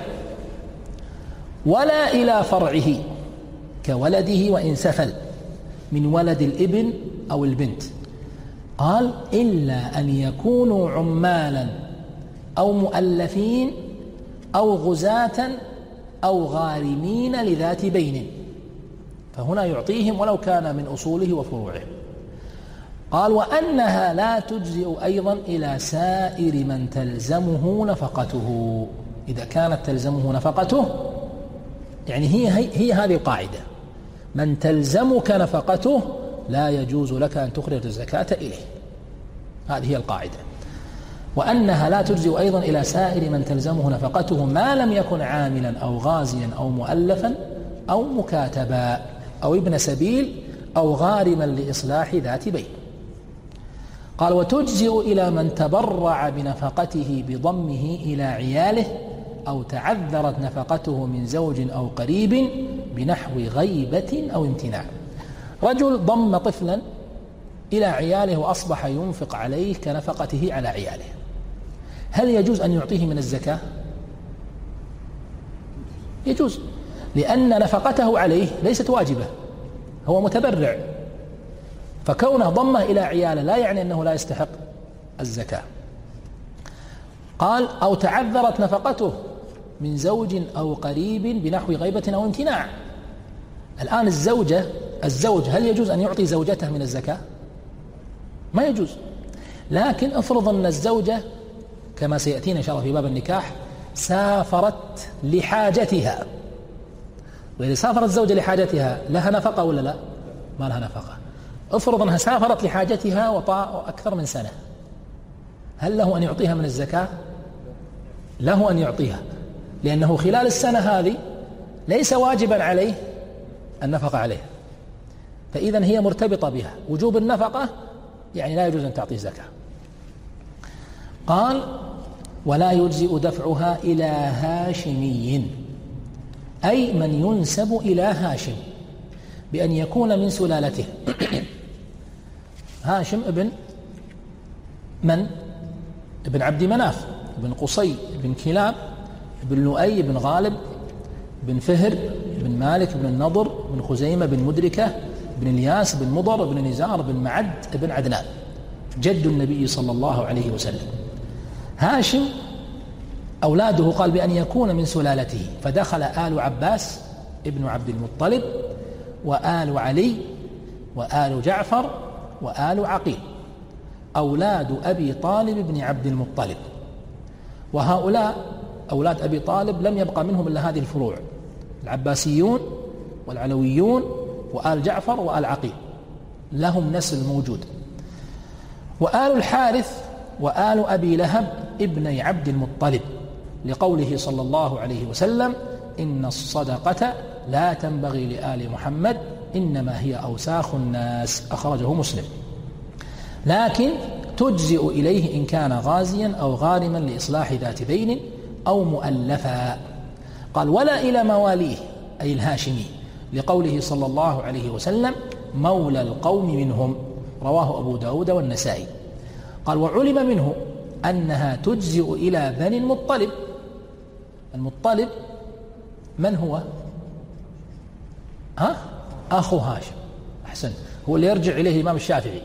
ولا إلى فرعه كولده وإن سفل من ولد الابن أو البنت. قال إلا أن يكونوا عمالا أو مؤلفين أو غزاة أو غارمين لذات بين، فهنا يعطيهم ولو كان من أصوله وفروعه. قال وأنها لا تجزئ أيضا إلى سائر من تلزمه نفقته، إذا كانت تلزمه نفقته، يعني هي, هي, هي هذه القاعدة، من تلزمك نفقته لا يجوز لك أن تخرج الزكاة إليه، هذه هي القاعدة. وأنها لا تجزئ أيضا إلى سائر من تلزمه نفقته ما لم يكن عاملا أو غازيا أو مؤلفا أو مكاتبا أو ابن سبيل أو غارما لإصلاح ذات بين. قال وتجزئ إلى من تبرع بنفقته بضمه إلى عياله أو تعذرت نفقته من زوج أو قريب بنحو غيبة أو امتناع. رجل ضم طفلا إلى عياله وأصبح ينفق عليه كنفقته على عياله، هل يجوز أن يعطيه من الزكاة؟ يجوز، لأن نفقته عليه ليست واجبة، هو متبرع، فكونه ضمه إلى عياله لا يعني أنه لا يستحق الزكاة. قال أو تعذرت نفقته من زوج أو قريب بنحو غيبة أو امتناع. الآن الزوجة الزوج هل يجوز أن يعطي زوجته من الزكاة؟ ما يجوز. لكن افرض أن الزوجة كما سيأتينا إن شاء الله في باب النكاح سافرت لحاجتها، وإذا سافرت الزوجة لحاجتها لها نفقة ولا لا؟ ما لها نفقة. افرض أنها سافرت لحاجتها وطاع أكثر من سنة، هل له أن يعطيها من الزكاة؟ له أن يعطيها، لأنه خلال السنة هذه ليس واجبا عليه النفقة عليها، فإذا هي مرتبطة بها، وجوب النفقة يعني لا يجوز أن تعطي زكاة. قال ولا يجزئ دفعها إلى هاشمي، أي من ينسب إلى هاشم بأن يكون من سلالته. هاشم ابن من؟ ابن عبد مناف، ابن قصي، ابن كلاب، ابن لؤي، ابن غالب، ابن فهر، ابن مالك، ابن النضر، ابن خزيمة، ابن مدركة، ابن الياس، ابن مضر، ابن نزار، ابن معد، ابن عدنان، جد النبي صلى الله عليه وسلم. هاشم أولاده قال بأن يكون من سلالته، فدخل آل عباس ابن عبد المطلب وآل علي وآل جعفر وآل عقيل أولاد أبي طالب بن عبد المطلب. وهؤلاء أولاد أبي طالب لم يبقى منهم إلا هذه الفروع: العباسيون والعلويون وآل جعفر وآل عقيل، لهم نسل موجود. وآل الحارث وآل أبي لهب ابني عبد المطلب، لقوله صلى الله عليه وسلم: إن الصدقة لا تنبغي لآل محمد إنما هي أوساخ الناس، أخرجه مسلم. لكن تجزئ إليه إن كان غازيا أو غارما لإصلاح ذات بين أو مؤلفا. قال: ولا إلى مواليه أي الهاشمي، لقوله صلى الله عليه وسلم: مولى القوم منهم، رواه أبو داود والنسائي. قال: وعلم منه أنها تجزئ إلى بني المطلب. المطلب من هو؟ ها؟ أخو هاشم. أحسن، هو اللي يرجع إليه الإمام الشافعي.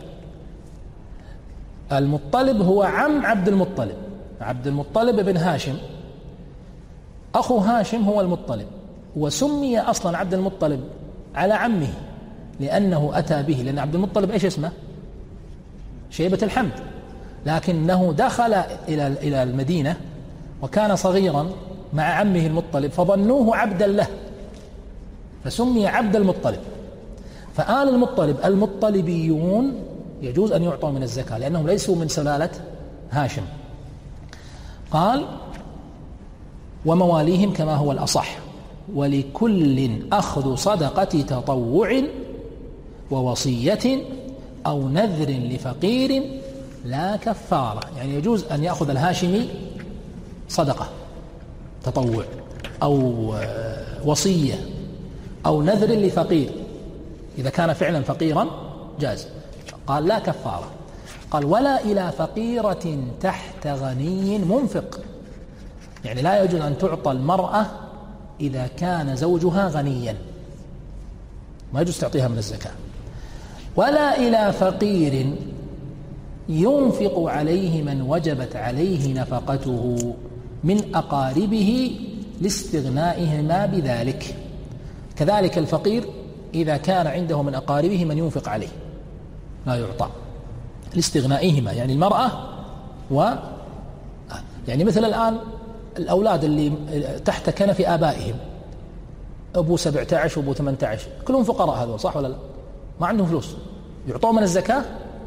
المطلب هو عم عبد المطلب، عبد المطلب بن هاشم، أخو هاشم هو المطلب. وسمي أصلا عبد المطلب على عمه لأنه أتى به، لأن عبد المطلب إيش اسمه؟ شيبة الحمد، لكنه دخل إلى إلى المدينة وكان صغيرا مع عمه المطلب فظنوه عبدا له فسمي عبد المطلب. فآل المطلب المطلبيون يجوز أن يعطوا من الزكاة لأنهم ليسوا من سلالة هاشم. قال: ومواليهم كما هو الأصح، ولكل أخذ صدقة تطوع ووصية أو نذر لفقير لا كفارة. يعني يجوز أن يأخذ الهاشمي صدقة تطوع أو وصية أو نذر لفقير، إذا كان فعلا فقيرا جاز. قال: لا كفارة. قال: ولا إلى فقيرة تحت غني منفق، يعني لا يجوز أن تعطى المرأة إذا كان زوجها غنيا، ما يجوز تعطيها من الزكاة. ولا إلى فقير ينفق عليه من وجبت عليه نفقته من أقاربه لاستغنائهما بذلك. كذلك الفقير إذا كان عنده من أقاربه من ينفق عليه لا يعطى لاستغنائهما، يعني المرأة و يعني مثل الآن الأولاد اللي تحت كنف آبائهم، أبو سبعة عشر وأبو ثمانية عشر، كلهم فقراء هذول، صح ولا لا؟ ما عندهم فلوس، يعطوا من الزكاة؟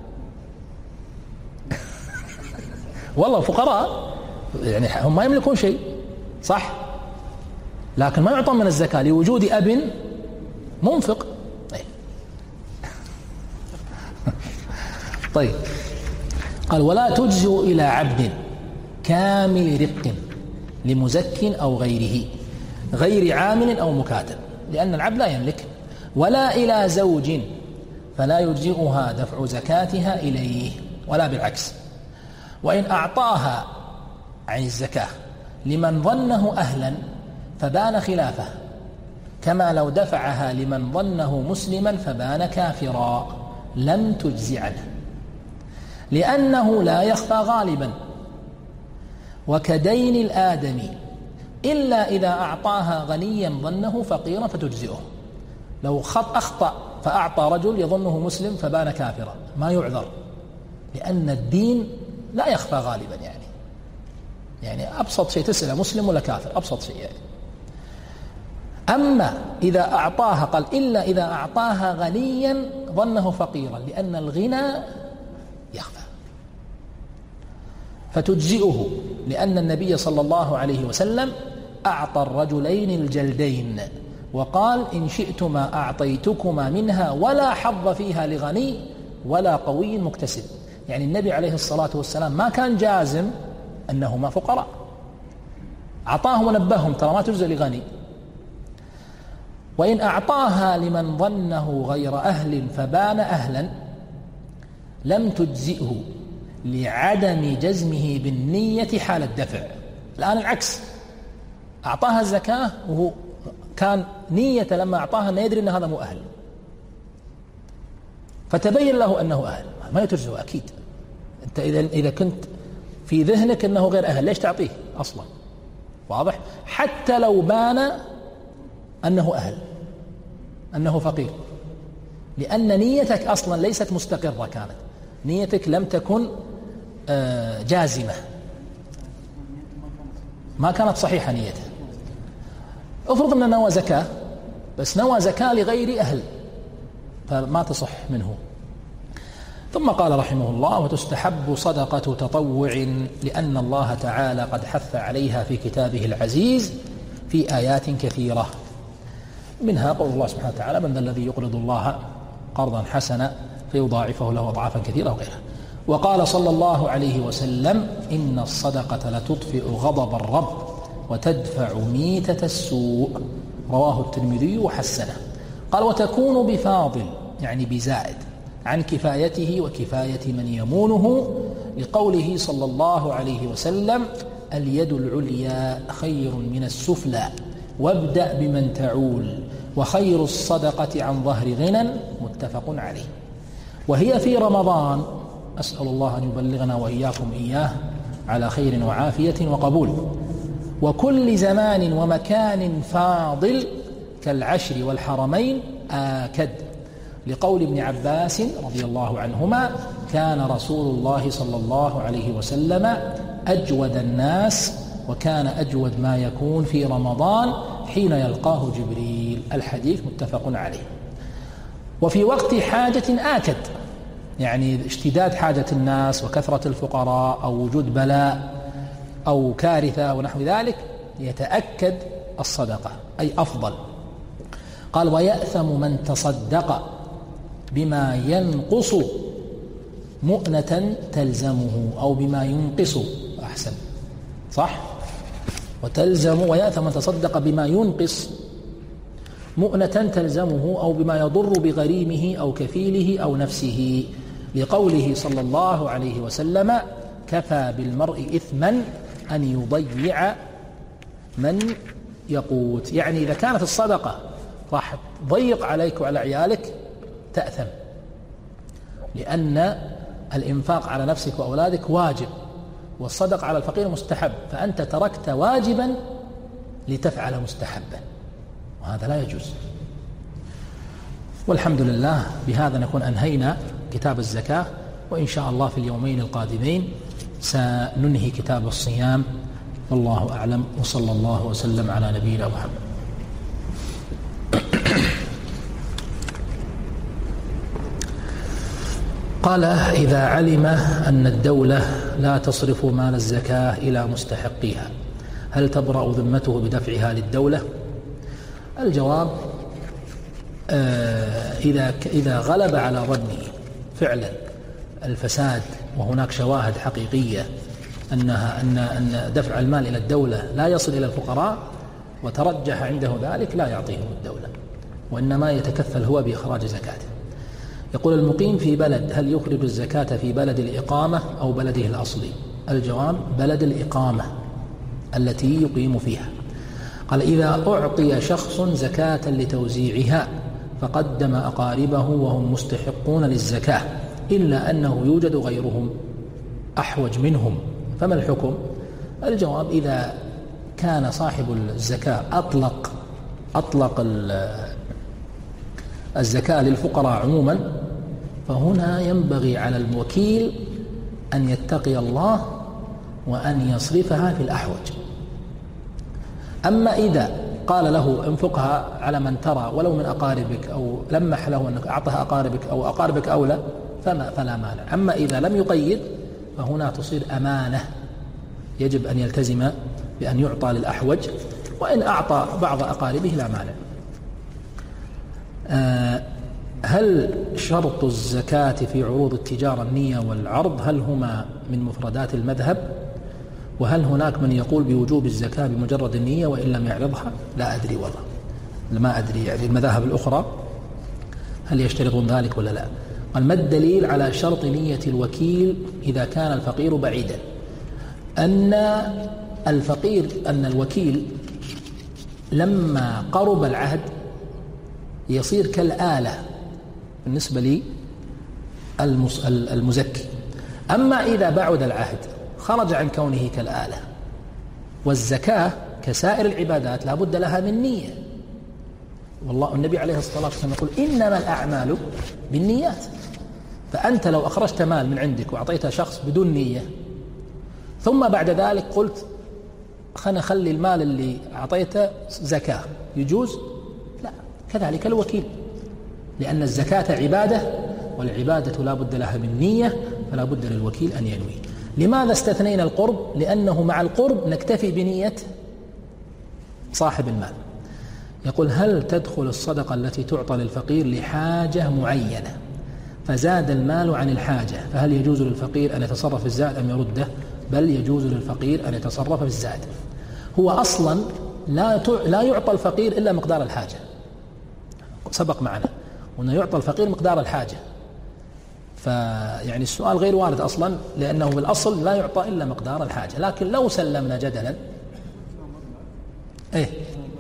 والله فقراء، يعني هم ما يملكون شيء، صح؟ لكن ما يعطون من الزكاة لوجود أب منفق. طيب، قال: ولا تجزئ إلى عبد كامل رق لمزك أو غيره غير عامل أو مكاتب، لأن العبد لا يملك. ولا إلى زوج فلا يجزئها دفع زكاتها إليه، ولا بالعكس. وإن أعطاها عن الزكاة لمن ظنه أهلا فبان خلافه، كما لو دفعها لمن ظنه مسلما فبان كافرا، لم تجزي عنه، لأنه لا يخفى غالبا. وكدين الآدمي إلا إذا أعطاها غنيا ظنه فقيرا فتجزئه. لو خط أخطأ فأعطى رجل يظنه مسلم فبان كافرا ما يعذر، لأن الدين لا يخفى غالبا. يعني يعني أبسط شيء تسأل مسلم ولا كافر، أبسط شيء يعني. أما إذا أعطاها، قال: إلا إذا أعطاها غنيا ظنه فقيرا، لأن الغنى يخفى، فتجزئه، لأن النبي صلى الله عليه وسلم أعطى الرجلين الجلدين وقال: إن شئتما أعطيتكما منها ولا حظ فيها لغني ولا قوي مكتسب. يعني النبي عليه الصلاة والسلام ما كان جازم أنهما فقراء، أعطاهم ونبههم ترى ما تجزئ لغني. وإن أعطاها لمن ظنه غير أهل فبان أهلا لم تجزئه لعدم جزمه بالنية حال الدفع. الآن العكس، أعطاها الزكاة وهو كان نية لما أعطاها أنه يدري أن هذا مو أهل، فتبين له أنه أهل، ما يتجزئه أكيد. أنت إذا إذا كنت في ذهنك أنه غير أهل ليش تعطيه أصلا؟ واضح؟ حتى لو بان أنه أهل، أنه فقير، لأن نيتك أصلا ليست مستقرة، كانت نيتك لم تكن جازمة، ما كانت صحيحة نيته. افرض أن نوى زكاة بس نوى زكاة لغير أهل فما تصح منه. ثم قال رحمه الله: وتستحب صدقة تطوع لأن الله تعالى قد حث عليها في كتابه العزيز في آيات كثيرة، منها قول الله سبحانه وتعالى: من ذا الذي يقرض الله قرضا حسنا فيضاعفه له أضعافا كثيرة وغيرها. وقال صلى الله عليه وسلم: إن الصدقة لتطفئ غضب الرب وتدفع ميتة السوء، رواه الترمذي وحسنه. قال: وتكون بفاضل يعني بزائد عن كفايته وكفاية من يمونه، لقوله صلى الله عليه وسلم: اليد العليا خير من السفلى وابدأ بمن تعول، وخير الصدقة عن ظهر غنى، متفق عليه. وهي في رمضان، أسأل الله أن يبلغنا وإياكم إياه على خير وعافية وقبول، وكل زمان ومكان فاضل كالعشر والحرمين آكد، لقول ابن عباس رضي الله عنهما: كان رسول الله صلى الله عليه وسلم أجود الناس، وكان أجود ما يكون في رمضان حين يلقاه جبريل. الحديث متفق عليه. وفي وقت حاجة آكد، يعني اشتداد حاجة الناس وكثرة الفقراء أو وجود بلاء أو كارثة ونحو ذلك، يتأكد الصدقة أي أفضل. قال: ويأثم من تصدق بما ينقص مؤنة تلزمه، أو بما ينقص أحسن صح، وتلزم ويأثم من تصدق بما ينقص مؤنة تلزمه، أو بما يضر بغريمه أو كفيله أو نفسه، لقوله صلى الله عليه وسلم: كفى بالمرء إثما أن يضيع من يقوت. يعني إذا كانت الصدقة راح تضيق عليك وعلى عيالك تأثم، لأن الإنفاق على نفسك وأولادك واجب، والصدق على الفقير مستحب، فأنت تركت واجبا لتفعل مستحبا، وهذا لا يجوز. والحمد لله، بهذا نكون أنهينا كتاب الزكاة، وإن شاء الله في اليومين القادمين سننهي كتاب الصيام، والله أعلم، وصلى الله وسلم على نبينا محمد. قال: إذا علم أن الدولة لا تصرف مال الزكاة إلى مستحقيها، هل تبرأ ذمته بدفعها للدولة؟ الجواب: آه إذا إذا غلب على ظنه فعلا الفساد، وهناك شواهد حقيقية أنها أن أن دفع المال إلى الدولة لا يصل إلى الفقراء، وترجح عنده ذلك، لا يعطيهم الدولة، وإنما يتكفل هو بإخراج زكاته. يقول: المقيم في بلد هل يخرج الزكاة في بلد الإقامة أو بلده الأصلي؟ الجواب: بلد الإقامة التي يقيم فيها. قال: إذا أعطي شخص زكاة لتوزيعها فقدم أقاربه وهم مستحقون للزكاة، إلا أنه يوجد غيرهم أحوج منهم، فما الحكم؟ الجواب: إذا كان صاحب الزكاة أطلق أطلق الزكاة للفقراء عموما، فهنا ينبغي على الوكيل أن يتقي الله وأن يصرفها في الأحوج. أما إذا قال له انفقها على من ترى ولو من أقاربك، أو لمح له أنك أعطها أقاربك أو أقاربك أولى، فما فلا مانع. أما إذا لم يقيد فهنا تصير أمانة، يجب أن يلتزم بأن يعطى للأحوج، وإن أعطى بعض أقاربه لا مانع. أه هل شرط الزكاة في عروض التجارة النية والعرض، هل هما من مفردات المذهب؟ وهل هناك من يقول بوجوب الزكاة بمجرد النية وإن لم يعرضها؟ لا أدري والله، ما أدري يعني المذاهب الأخرى هل يشترطون ذلك ولا لا. قال: ما الدليل على شرط نية الوكيل إذا كان الفقير بعيدا؟ أن الفقير أن الوكيل لما قرب العهد يصير كالآلة بالنسبة لي المزكي. أما إذا بعد العهد خرج عن كونه كالآلة. والزكاة كسائر العبادات لا بد لها من نية، والله النبي عليه الصلاة والسلام يقول إنما الأعمال بالنيات. فأنت لو أخرجت مال من عندك وأعطيته شخص بدون نية ثم بعد ذلك قلت خلنا نخلي المال اللي أعطيته زكاة، يجوز؟ لا. كذلك الوكيل، لأن الزكاة عبادة، والعبادة لا بد لها من نية، فلا بد للوكيل أن ينوي. لماذا استثنينا القرب؟ لأنه مع القرب نكتفي بنية صاحب المال. يقول هل تدخل الصدقة التي تعطى للفقير لحاجة معينة فزاد المال عن الحاجة، فهل يجوز للفقير أن يتصرف في الزائد أم يرده؟ بل يجوز للفقير أن يتصرف في الزائد. هو أصلا لا لا يعطى الفقير إلا مقدار الحاجة، سبق معنا وأنه يعطى الفقير مقدار الحاجة، فيعني السؤال غير وارد أصلا، لأنه بالأصل لا يعطى إلا مقدار الحاجة. لكن لو سلمنا جدلا إيه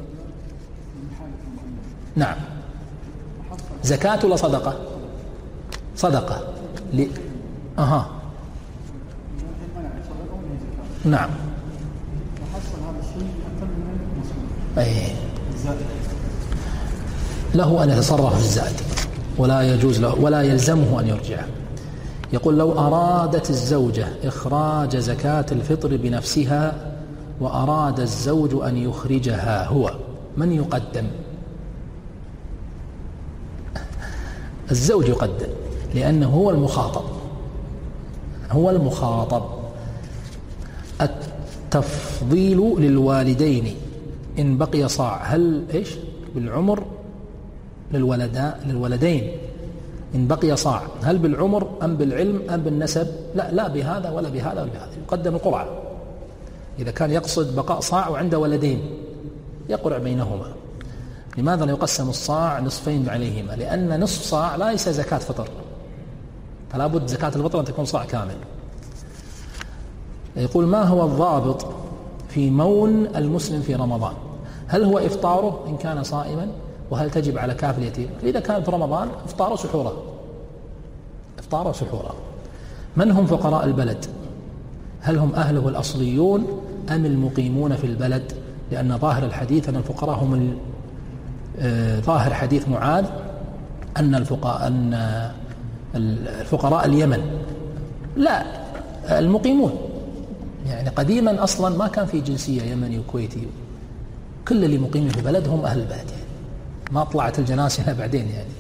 نعم، زكاة ولا صدقة؟ صدقة ل... أها نعم أيه. له أن يتصرف في الزائد ولا يجوز له ولا يلزمه أن يرجع. يقول لو أرادت الزوجة إخراج زكاة الفطر بنفسها وأراد الزوج أن يخرجها هو، من يقدم؟ الزوج يقدم، لأنه هو المخاطب، هو المخاطب. التفضيل للوالدين إن بقي صاع، هل إيش بالعمر؟ للولداء للولدين إن بقي صاع، هل بالعمر أم بالعلم أم بالنسب؟ لا، لا بهذا ولا بهذا ولا بهذا، يقدم القرعة. إذا كان يقصد بقاء صاع وعنده ولدين يقرع بينهما. لماذا لا يقسم الصاع نصفين عليهما؟ لأن نصف صاع ليس زكاة فطر، فلا بد زكاة الفطر أن تكون صاع كامل. يقول ما هو الضابط في مون المسلم في رمضان؟ هل هو إفطاره إن كان صائما؟ وهل تجب على كافل اليتيم؟ إذا كان في رمضان إفطاره سحوره، إفطاره سحوره. من هم فقراء البلد؟ هل هم أهله الأصليون أم المقيمون في البلد؟ لأن ظاهر الحديث أن الفقراء هم ظاهر حديث معاذ أن الفقراء أن الفقراء اليمن، لا المقيمون. يعني قديما أصلا ما كان في جنسية يمني وكويتي، كل اللي مقيمين في بلدهم أهل البلد، يعني ما طلعت الجناسة بعدين. يعني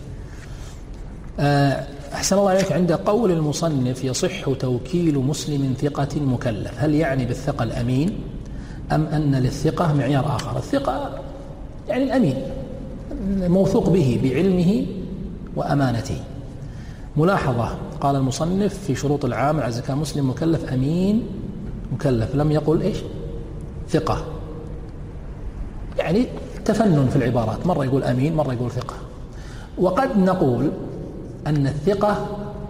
أحسن الله عليك، عند قول المصنف يصح توكيل مسلم ثقة مكلف، هل يعني بالثقة الأمين أم أن للثقة معيار آخر؟ الثقة يعني الأمين موثوق به بعلمه وأمانته. ملاحظة، قال المصنف في شروط العامل على زكاة مسلم مكلف أمين مكلف، لم يقل إيش ثقة، يعني تفنن في العبارات، مرة يقول أمين مرة يقول ثقة. وقد نقول أن الثقة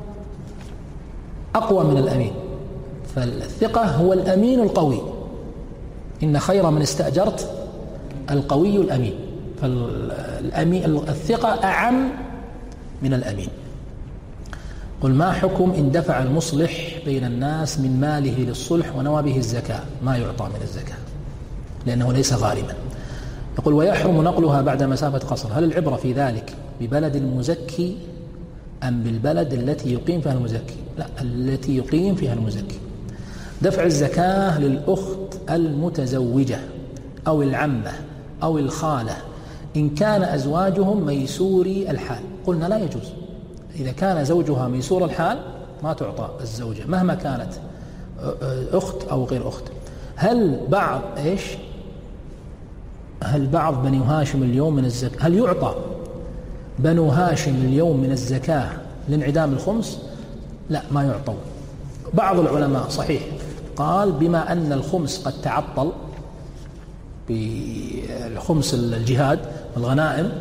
أقوى من الأمين، فالثقة هو الأمين القوي، إن خير من استأجرت القوي الأمين، فالأمين الثقة أعم من الأمين. قل ما حكم إن دفع المصلح بين الناس من ماله للصلح ونوى به الزكاة؟ ما يعطى من الزكاة لأنه ليس غارما. يقول ويحرم نقلها بعد مسافة قصر، هل العبرة في ذلك ببلد المزكي أم بالبلد التي يقيم فيها المزكي؟ لا، التي يقيم فيها المزكي. دفع الزكاة للأخت المتزوجة أو العمة أو الخالة إن كان أزواجهم ميسوري الحال، قلنا لا يجوز. إذا كان زوجها ميسور الحال ما تعطى الزوجة مهما كانت أخت أو غير أخت. هل بعض إيش هل بعض بني هاشم اليوم من الزكاة، هل يعطى بنو هاشم اليوم من الزكاة لانعدام الخمس؟ لا، ما يعطوا. بعض العلماء صحيح قال بما أن الخمس قد تعطل بالخمس الجهاد والغنائم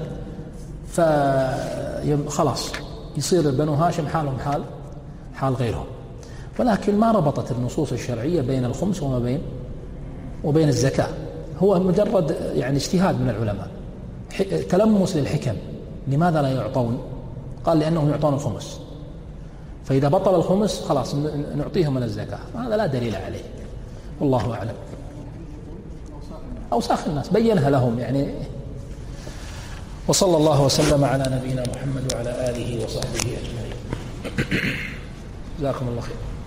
فخلاص يصير بنو هاشم حالهم حال حال غيرهم، ولكن ما ربطت النصوص الشرعية بين الخمس وما بين وبين الزكاة، هو مجرد يعني اجتهاد من العلماء، تلمس للحكم. لماذا لا يعطون؟ قال لأنهم يعطون الخمس، فإذا بطل الخمس خلاص نعطيهم من الزكاة، هذا لا دليل عليه، والله أعلم. أوساخ الناس بينها لهم يعني. وصلى الله وسلم على نبينا محمد وعلى آله وصحبه أجمعين. جزاكم الله خير.